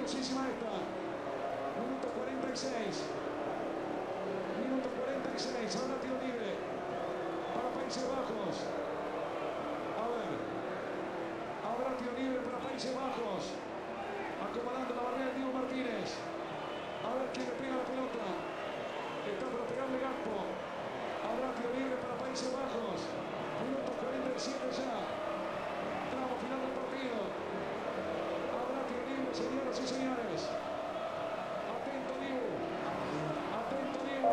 peligrosísima esta. Minuto 46. Minuto 46. Ahora tiro libre para Países Bajos. A ver. Habrá tiro libre para Países Bajos. Acomodando la barrera Diego Martínez. A ver quién le pega la pelota. Está por pegarle Gakpo. Habrá tiro libre para Países Bajos. Minuto 47 ya. Tramo final del partido. Habrá tiro libre, señoras y señores. Atento, Diego. Atento, Diego.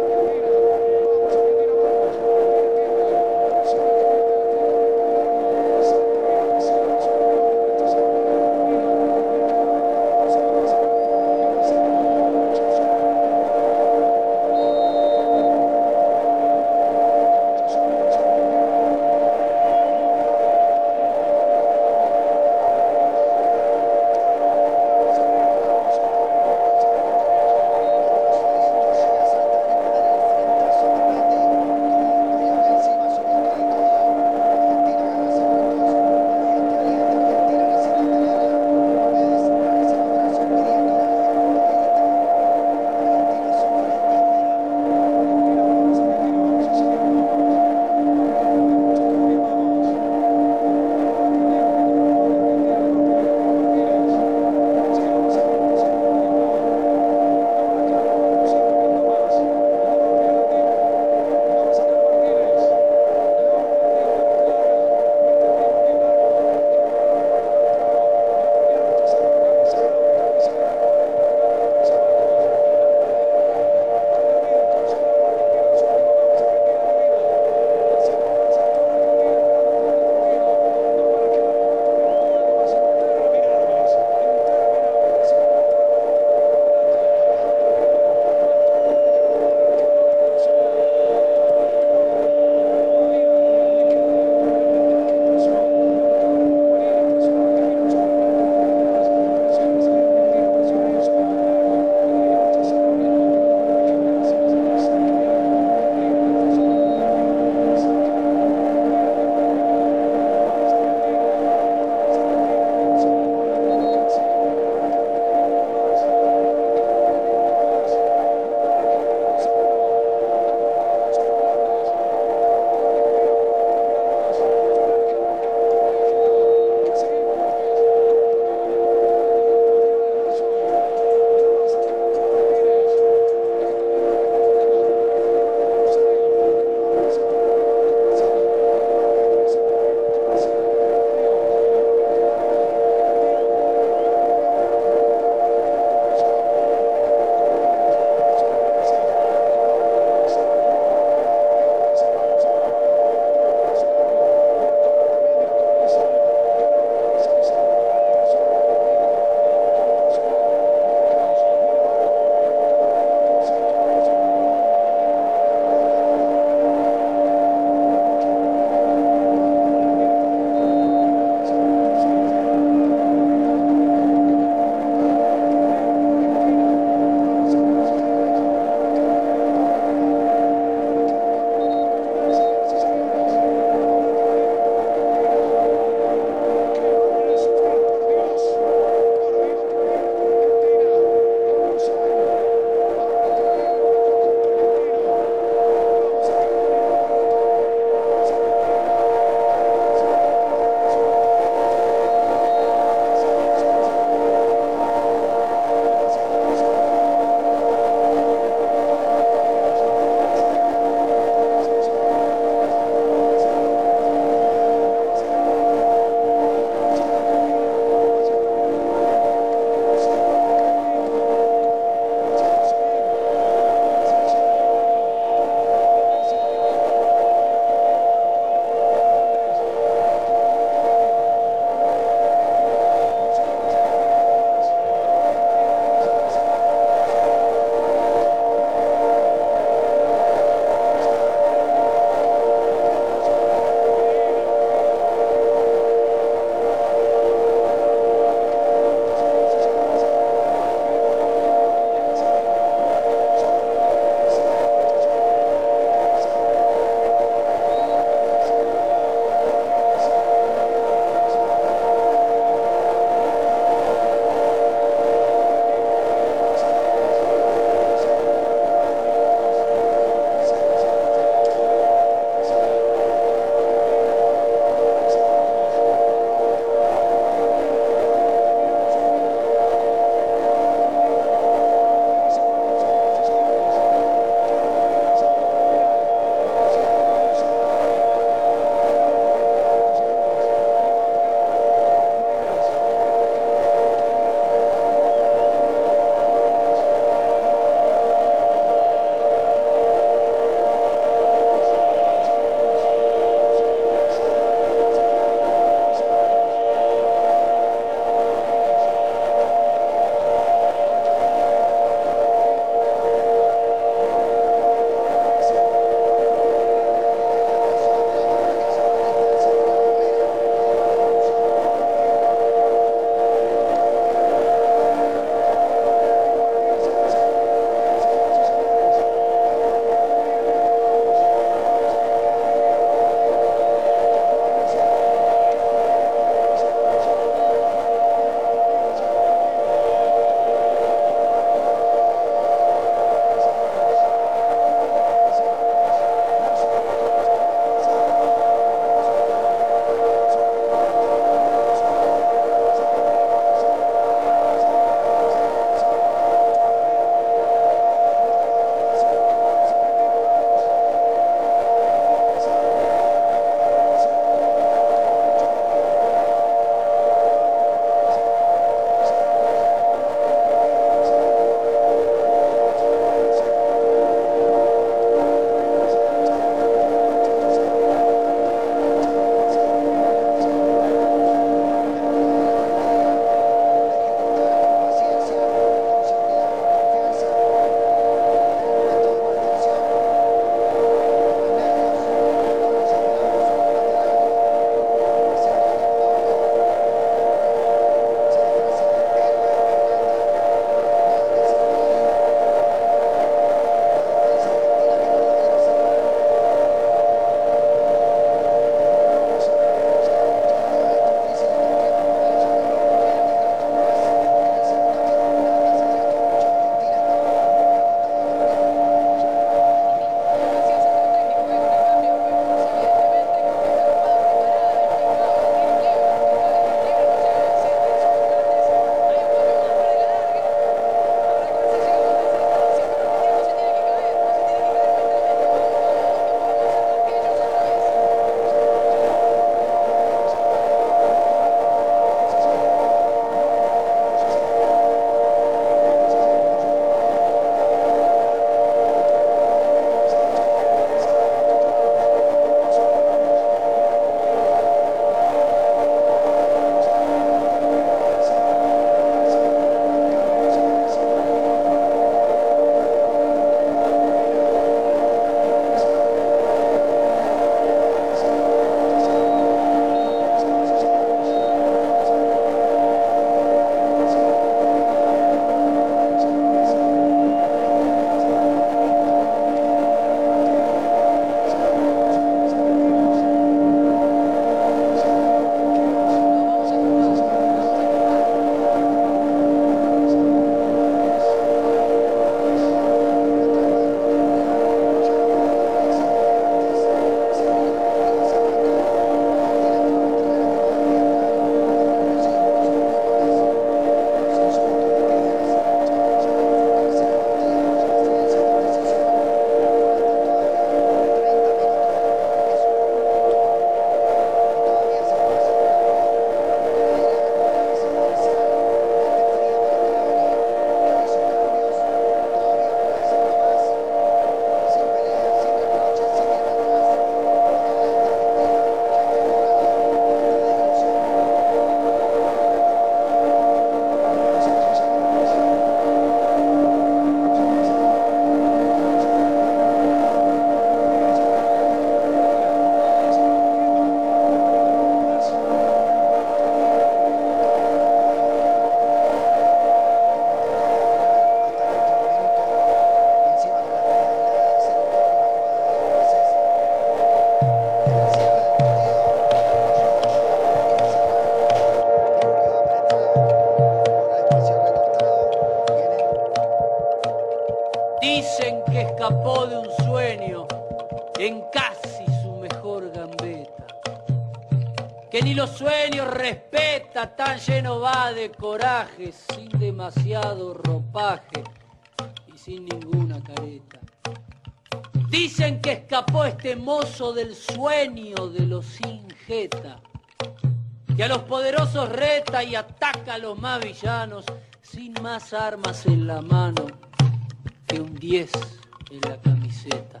en casi su mejor gambeta, que ni los sueños respeta, tan lleno va de coraje, sin demasiado ropaje y sin ninguna careta. Dicen que escapó este mozo del sueño de los sin jeta, que a los poderosos reta y ataca a los más villanos, sin más armas en la mano que un 10 en la camiseta.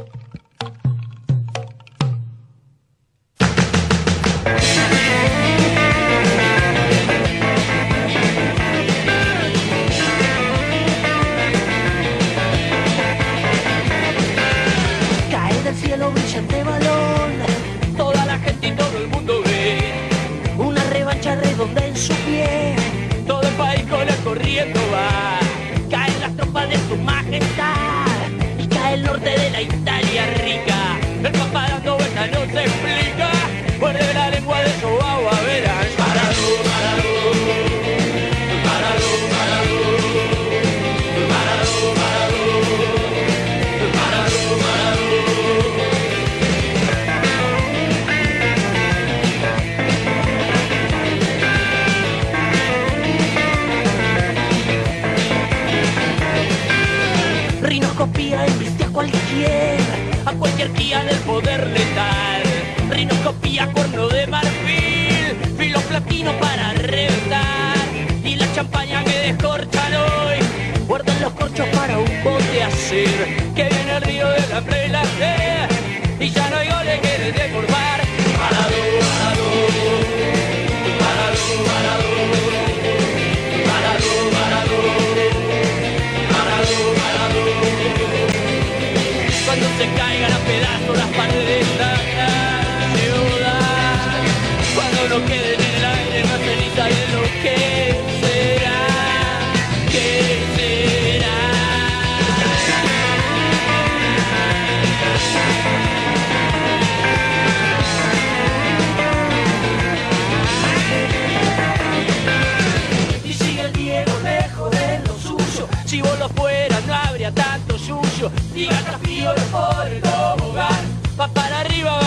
Cae del cielo brillante balón, Toda la gente y todo el mundo ve una revancha redonda en su pie. todo el país con él corriendo va. Caen las tropas de su majestad y cae el norte de la Italia rica. El papá dando vueltas no se explica, muerde la lengua de su agua, verán. Parado, parado, parado, parado, parado, parado, parado, parado. Rinoscopía embiste a cualquier guía del poder letal. Rinoscopía, cuerno de marfil, filo platino para reventar. Y la champaña que descorchan hoy, guardan los corchos para un bote a hacer. Que viene el río de la prelaje y ya no hay goles que desbordar. Parado, parado, parado, parado, parado, parado, parado, parado. Cuando se caigan a pedazos las paredes de la ciudad, cuando no queden en el aire más ceniza de lo que será, que será. y sigue el Diego lejos de lo suyo. Si vos lo fueras no habría tanto yuyo. Y Gascafío por el tobogán, va para arriba,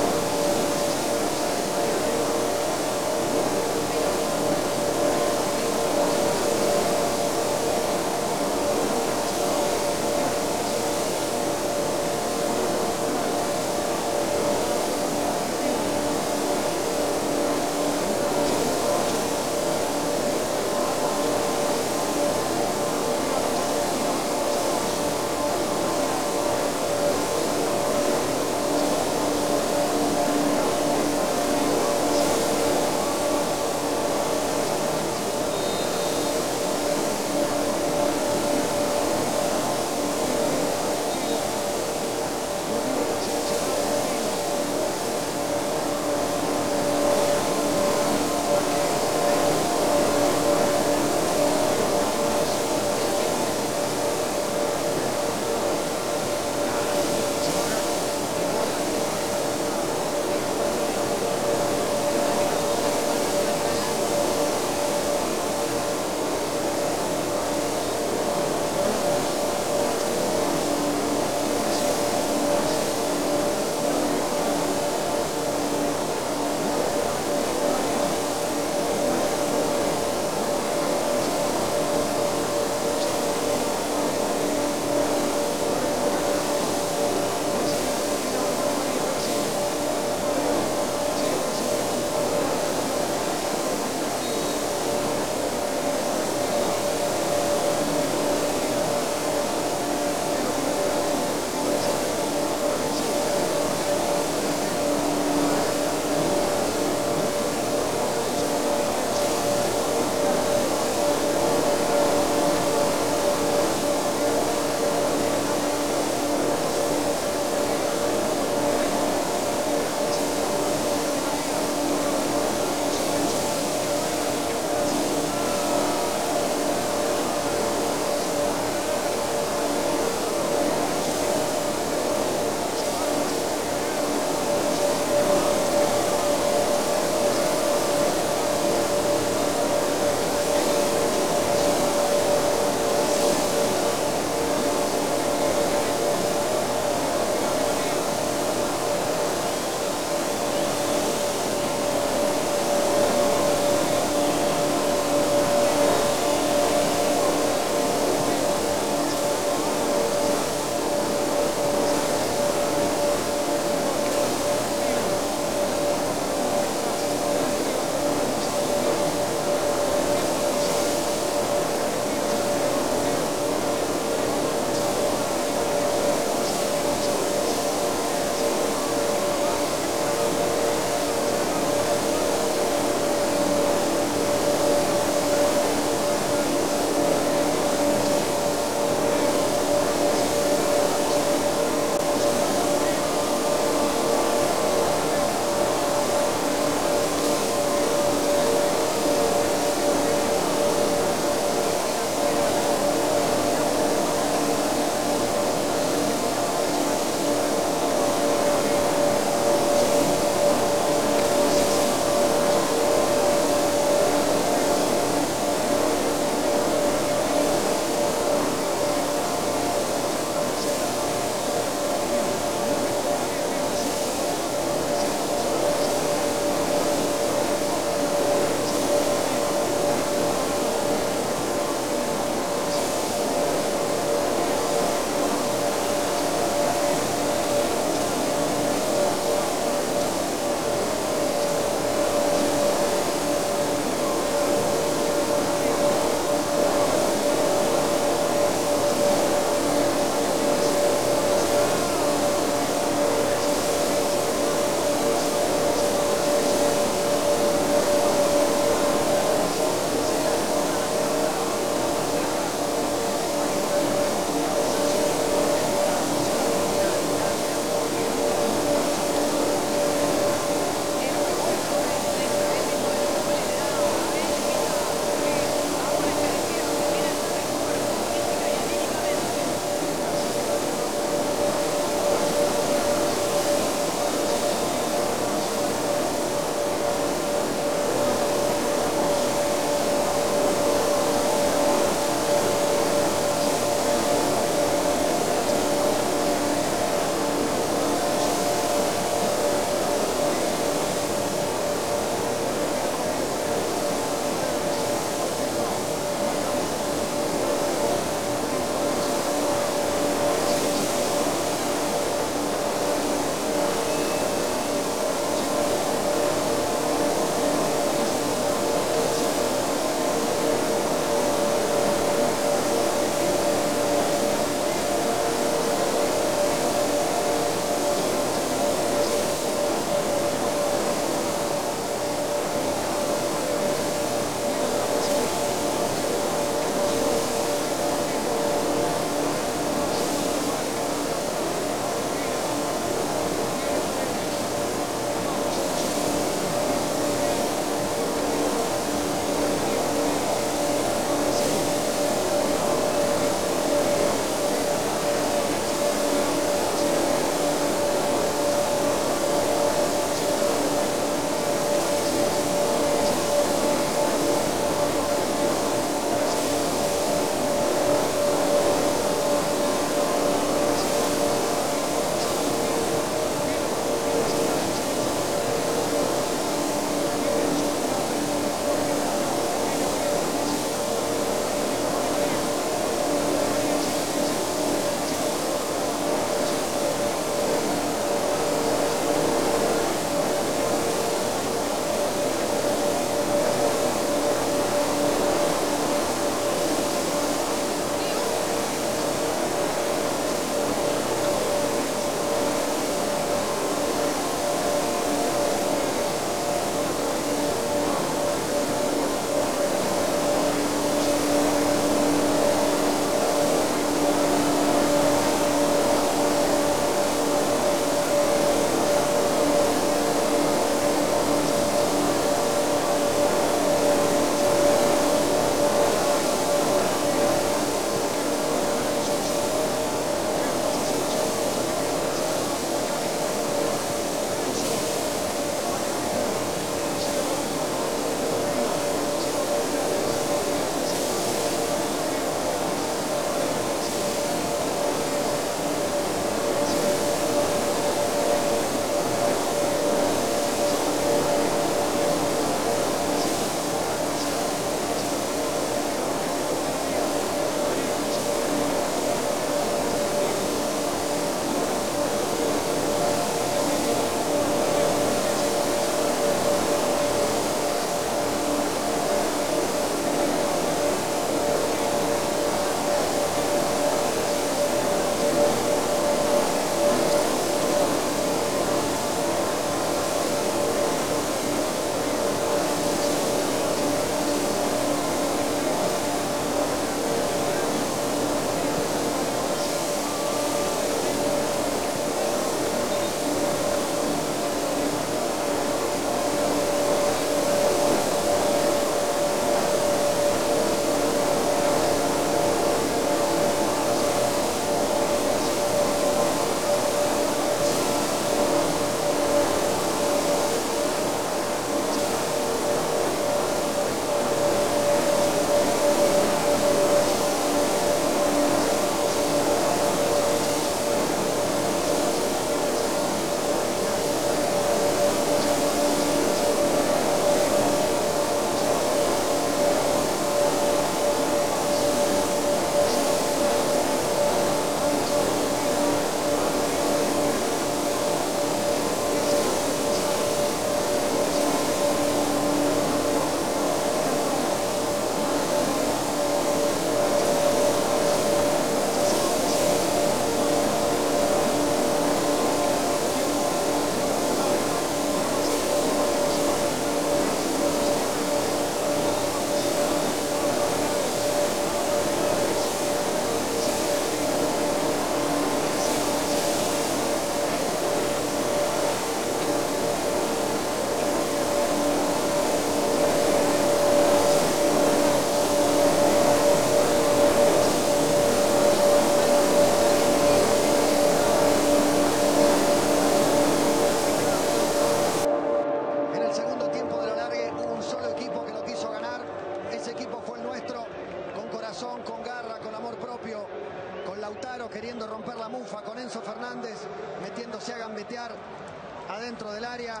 corazón, con garra, con amor propio, con Lautaro queriendo romper la mufa, con Enzo Fernández metiéndose a gambetear adentro del área,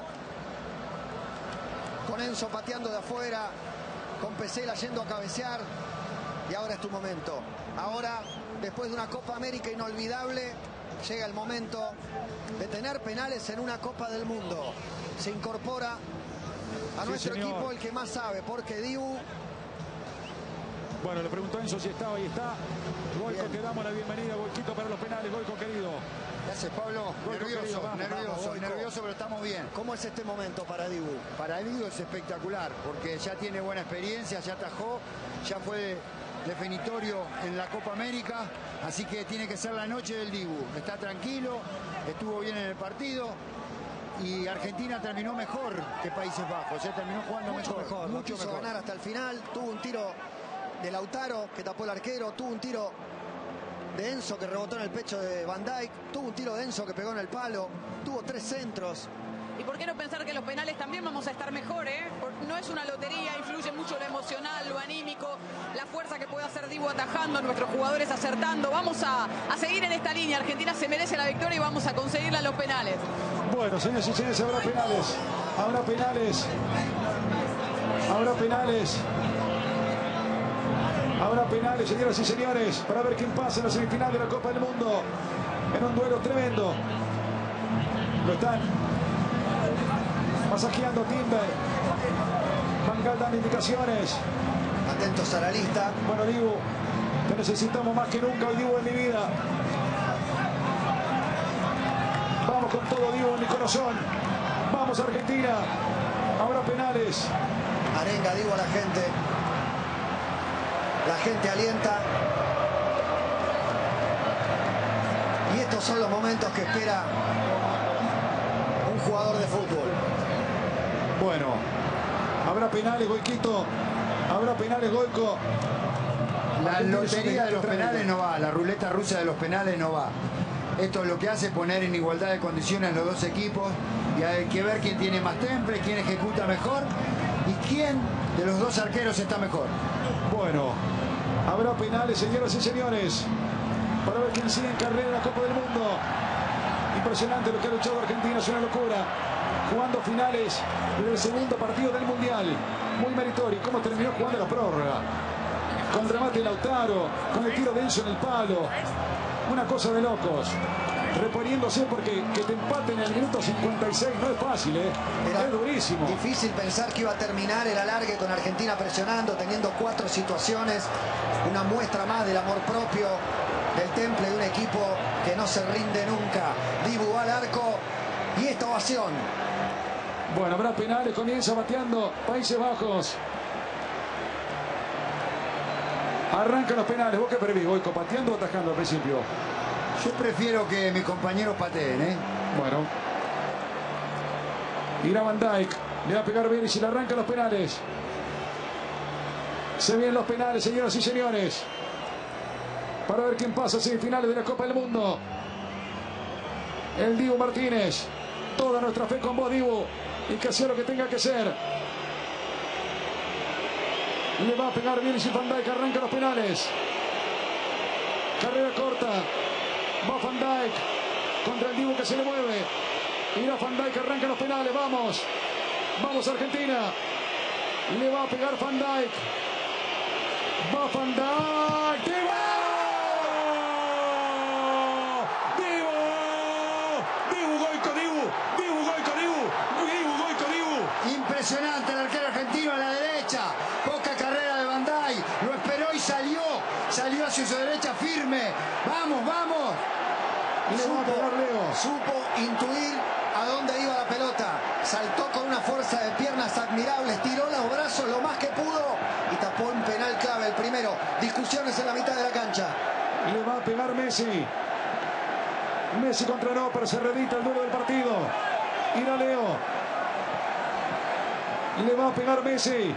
con Enzo pateando de afuera, con Pesela yendo a cabecear. Y ahora es tu momento. Ahora, después de una Copa América inolvidable, llega el momento de tener penales en una Copa del Mundo. Se incorpora a nuestro equipo el que más sabe, porque Dibu... Bueno, le preguntó a Enzo si estaba y está. Goico, te damos la bienvenida, Goiquito, para los penales. Goico, querido. ¿Qué hace, Pablo? Goico, Nervioso, vamos, nervioso, pero estamos bien. ¿Cómo es este momento para Dibu? Para Dibu es espectacular, porque ya tiene buena experiencia, ya atajó, ya fue definitorio en la Copa América, así que tiene que ser la noche del Dibu. Está tranquilo, estuvo bien en el partido y Argentina terminó mejor que Países Bajos, ya terminó jugando mucho mejor. Mucho quiso mejor. Ganar hasta el final, tuvo un tiro de Lautaro que tapó el arquero, tuvo un tiro de Enzo que rebotó en el pecho de Van Dijk, tuvo un tiro de Enzo que pegó en el palo, tuvo 3 centros. ¿Y por qué no pensar que los penales también vamos a estar mejor, eh? No es una lotería, influye mucho lo emocional, lo anímico, la fuerza que puede hacer Dibu atajando, nuestros jugadores acertando. Vamos a seguir en esta línea. Argentina se merece la victoria y vamos a conseguirla en los penales. Bueno, señores y señores, habrá penales. Habrá penales. Habrá penales. Habrá penales, señoras y señores, para ver quién pasa en la semifinal de la Copa del Mundo. En un duelo tremendo. Lo están masajeando Timber. Van Gaal dando indicaciones. Atentos a la lista. Bueno, Dibu, te necesitamos más que nunca hoy, Dibu, en mi vida. Vamos con todo, Dibu, en mi corazón. Vamos, Argentina. Habrá penales. Arenga Dibu a la gente. La gente alienta. Y estos son los momentos que espera un jugador de fútbol. Bueno, habrá penales, Goiquito. Habrá penales, Goico. La lotería de los penales no va, la ruleta rusa de los penales no va. Esto lo que hace es poner en igualdad de condiciones los dos equipos y hay que ver quién tiene más temple, quién ejecuta mejor y quién de los dos arqueros está mejor. Bueno, habrá penales, señoras y señores, para ver quién sigue en carrera en la Copa del Mundo. Impresionante lo que ha luchado Argentina, es una locura. Jugando finales del segundo partido del Mundial. Muy meritorio. ¿Cómo terminó jugando la prórroga? Con remate de Lautaro, con el tiro de Enzo en el palo. Una cosa de locos. Reponiéndose porque que te empaten en el minuto 56 no es fácil, ¿eh? Es durísimo. Difícil pensar que iba a terminar el alargue con Argentina presionando, teniendo 4 situaciones. Una muestra más del amor propio, del temple de un equipo que no se rinde nunca. Dibu al arco y esta ovación. Bueno, habrá penales, comienza bateando Países Bajos. Arrancan los penales. ¿Vos qué prevís, Goico? ¿Pateando o atajando al principio? Yo prefiero que mis compañeros pateen, ¿eh? Bueno. Irá Van Dijk. Le va a pegar bien y si le arrancan los penales. Se vienen los penales, señoras y señores. Para ver quién pasa a semifinales de la Copa del Mundo. El Dibu Martínez. Toda nuestra fe con vos, Dibu. Y que sea lo que tenga que ser. Le va a pegar bien y Van Dijk arranca los penales. Carrera corta. Va Van Dijk contra el Dibu que se le mueve. Irá Van Dijk, arranca los penales. Vamos. Vamos, Argentina. Le va a pegar Van Dijk. Va Van Dijk. ¡Dibu! ¡Dibu! ¡Dibu, Goico, Dibu! ¡Dibu, Goico, Dibu! ¡Dibu, Goico, Dibu! Impresionante el arquero argentino a la derecha. Poca carrera de Van Dijk. Lo esperó y salió. Salió hacia su derecha firme. ¡Vamos, vamos! Supo intuir a dónde iba la pelota. Saltó con una fuerza de piernas admirable. Estiró los brazos lo más que pudo. Y tapó un penal clave, el primero. Discusiones en la mitad de la cancha. Le va a pegar Messi. Messi contra Noper. Se reedita el duelo del partido. Irá Leo. Le va a pegar Messi.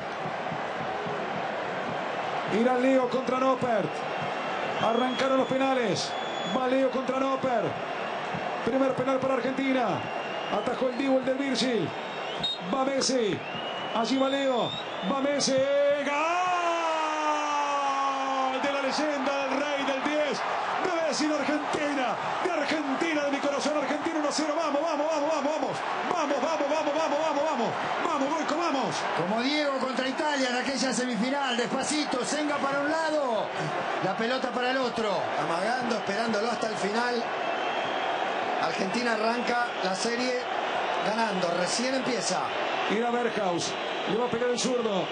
Irá Leo contra Noper. Arrancaron los penales. Va Leo contra Noper. Primer penal para Argentina. Atajó el Dibu, el del Virgil. Va Messi. Allí va Leo. Va Messi. ¡Gol! De la leyenda, el rey del 10. Debe decir Argentina, de Argentina, de mi corazón, Argentina 1-0. Vamos, vamos, vamos, vamos, vamos. Vamos, vamos, vamos, vamos, vamos, vamos. Vamos, Goico, vamos. Como Diego contra Italia en aquella semifinal, despacito, Senga para un lado, la pelota para el otro. Amagando, esperándolo hasta el final. Argentina arranca la serie ganando, recién empieza. Ir a Berghaus, le va a pegar el zurdo.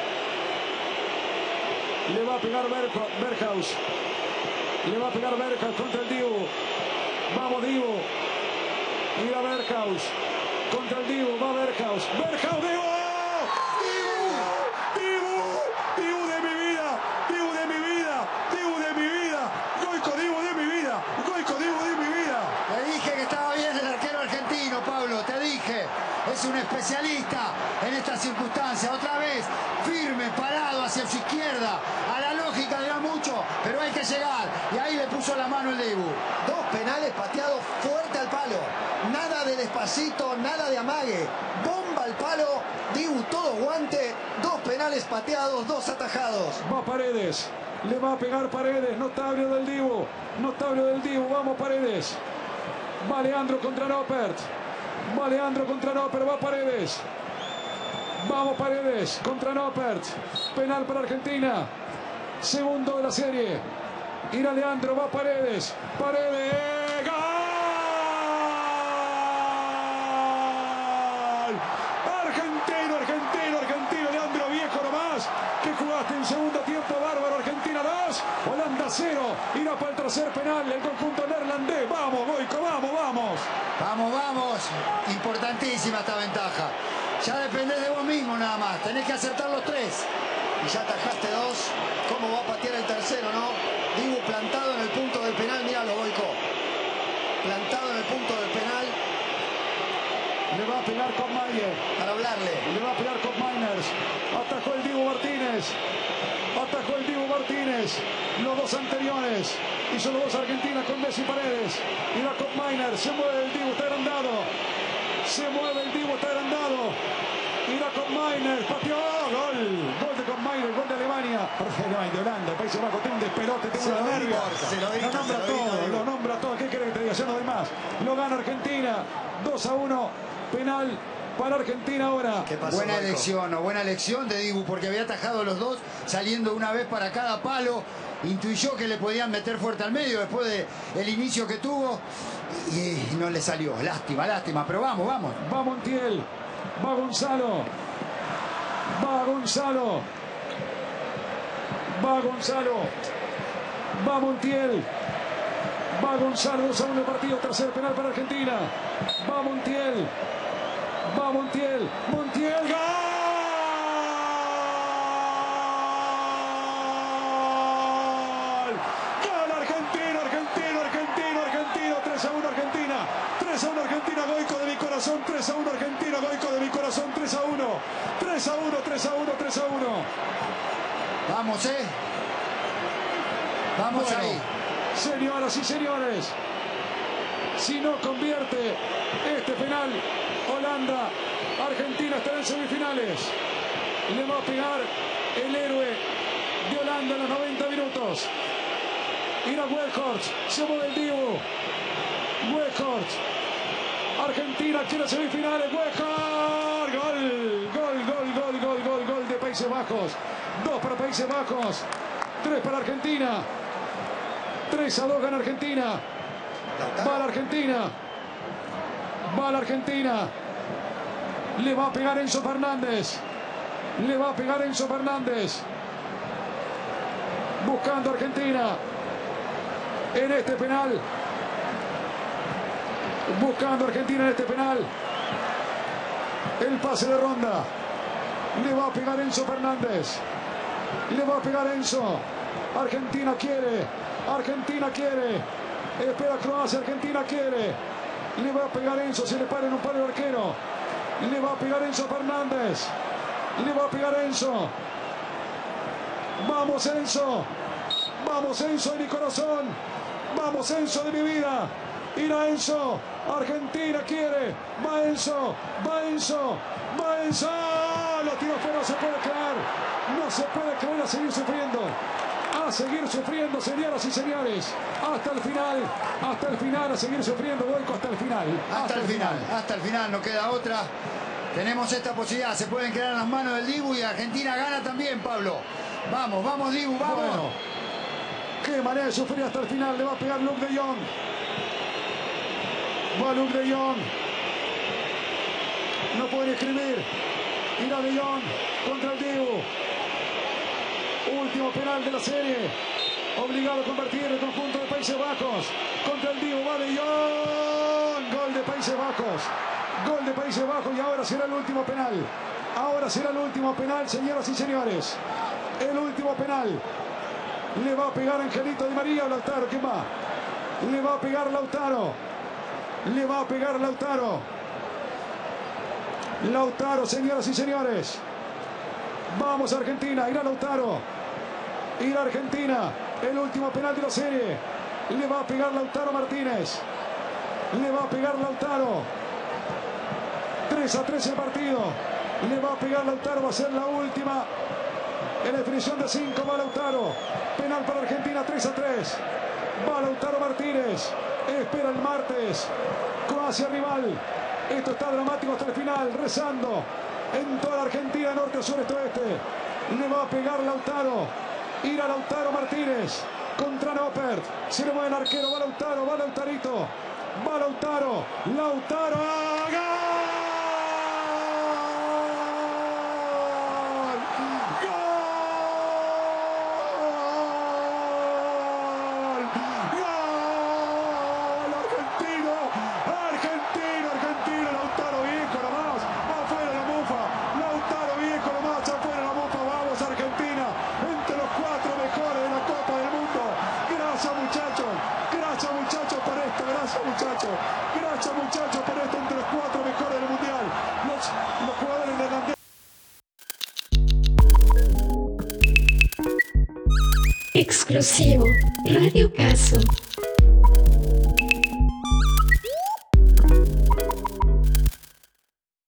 Le va a pegar Berghaus. Le va a pegar Berghaus contra el Dibu. Vamos, Dibu. Ir a Berghaus. Contra el Dibu, va Berghaus. Berghaus, Dibu. Dibu de mi vida. Dibu de mi vida. Dibu de mi vida. Goico, Dibu de mi vida. Goico, Dibu de mi vida. Te dije que estaba bien el arquero argentino, Pablo, te dije. Es un especialista en estas circunstancias. Otra vez, firme, parado hacia su izquierda. A la lógica dirá mucho, pero hay que llegar. Y ahí le puso la mano el Dibu. Dos penales pateados fuerte al palo. Nada de despacito, nada de amague. Bomba al palo. Dibu todo guante. Dos penales pateados, dos atajados. Va Paredes. Le va a pegar Paredes. Notable del Dibu. Notable del Dibu. Vamos Paredes. Va Leandro contra Noppert. Va Leandro contra Noppert. Va Paredes. Vamos Paredes contra Noppert. Penal para Argentina. Segundo de la serie. Irá Leandro. Va Paredes. Paredes. ¡Gol! Argentino, argentino, argentino. Leandro Viejo nomás. Que jugaste en segundo tiempo. Bárbaro. Argentina 2. Holanda 0. Irá para el tercer penal. El conjunto neerlandés. Vamos, Goico. Vamos, vamos. Vamos, vamos. Importantísima esta ventaja. Ya dependés de vos mismo nada más. Tenés que acertar los tres. Y ya atajaste dos. ¿Cómo va a patear el tercero, no? Dibu plantado en el punto del penal. Míralo, Goico. Plantado en el punto del penal. Le va a pegar Koppmainer. Para hablarle. Le va a pegar Koppmainer. Atajó el Dibu Martínez. Atajó el Dibu Martínez. Los dos anteriores. Hizo los dos Argentina con Messi Paredes. Y la Koppmainer. Se mueve el Dibu, está agrandado. Se mueve el Dibu, está agrandado. Y la Koppmainer. Pateó. Gol. Gol de Koppmainer. Gol de Alemania. De Holanda. Países Bajos. Tiene un despelote. Tiene una verga. Lo nombra todo. Lo nombra todo. ¿Qué querés que te diga? Yo no doy más. Lo gana Argentina. 2-1. Penal para Argentina ahora. Buena elección, o buena elección de Dibu, porque había atajado los dos, saliendo una vez para cada palo. Intuyó que le podían meter fuerte al medio después del inicio que tuvo. Y no le salió. Lástima, lástima. Pero vamos, vamos. Va Montiel. Va Gonzalo. Va Gonzalo. Va Gonzalo. Va Montiel. Va Gonzalo. 2-1 el partido. Tercer penal para Argentina. Va Montiel. Va Montiel. Montiel. ¡Gol! ¡Gol! Argentino, argentino, argentino, argentino. 3-1 Argentina. 3-1 Argentina. Goico de mi corazón. 3-1 Argentina. Goico de mi corazón. 3-1. 3-1, 3-1, 3-1. Vamos, Vamos bueno, ahí. Señoras y señores, si no convierte este penal, Holanda, Argentina estará en semifinales. Le va a pegar el héroe de Holanda en los 90 minutos. Irá Weghorst, se mueve el Dibu. Weghorst. Argentina quiere semifinales. Weghorst. Gol, gol, gol, gol, gol, gol, gol de Países Bajos. 2 para Países Bajos. 3 para Argentina. 3-2 gana Argentina. Va la Argentina. Va la Argentina. Le va a pegar Enzo Fernández. Le va a pegar Enzo Fernández. Buscando Argentina. En este penal. Buscando Argentina en este penal. El pase de ronda. Le va a pegar Enzo Fernández. Le va a pegar Enzo. Argentina quiere. Argentina quiere. Espera Croacia. Argentina quiere. Le va a pegar Enzo. Se le para en un palo de arquero. Le va a pegar Enzo Fernández. Le va a pegar Enzo. Vamos Enzo. Vamos Enzo de mi corazón. Vamos Enzo de mi vida. Irá Enzo. Argentina quiere. Va Enzo. Va Enzo. Va Enzo. Lo tiro fuera. No se puede creer. No se puede creer a seguir sufriendo. a seguir sufriendo, señoras y señores, hasta el final, a seguir sufriendo, Goico, hasta el final. Hasta el final, no queda otra. Tenemos esta posibilidad, se pueden quedar en las manos del Dibu y Argentina gana también, Pablo. Vamos Dibu, vamos. Bueno, qué manera de sufrir hasta el final, le va a pegar Luke de Jong. Va Luke de Jong. No pueden escribir. Irá de Jong contra el Dibu. Último penal de la serie. Obligado a convertir el conjunto de Países Bajos. Contra el Dibu, va de Jong. Gol de Países Bajos. Gol de Países Bajos y ahora será el último penal. Ahora será el último penal, señoras y señores. El último penal. Le va a pegar Angelito Di María o Lautaro. ¿Quién va? Le va a pegar Lautaro. Le va a pegar Lautaro. Lautaro, señoras y señores. Vamos Argentina. Irá Lautaro. Irá Argentina. El último penal de la serie. Le va a pegar Lautaro Martínez. Le va a pegar Lautaro. 3-3 el partido. Le va a pegar Lautaro. Va a ser la última. En definición de 5 va Lautaro. Penal para Argentina, 3-3. Va Lautaro Martínez. Espera el martes. Croacia rival. Esto está dramático hasta el final. Rezando en toda la Argentina, norte, sur, este, oeste. Le va a pegar Lautaro. Irá Lautaro Martínez contra Noppert. Se le mueve el arquero. Va Lautaro. Va Lautarito. Va Lautaro. Lautaro. ¡Gol! Gracias muchachos por esto, entre los 4 mejores del mundial. Los jugadores neerlandeses. Exclusivo Radio Caso.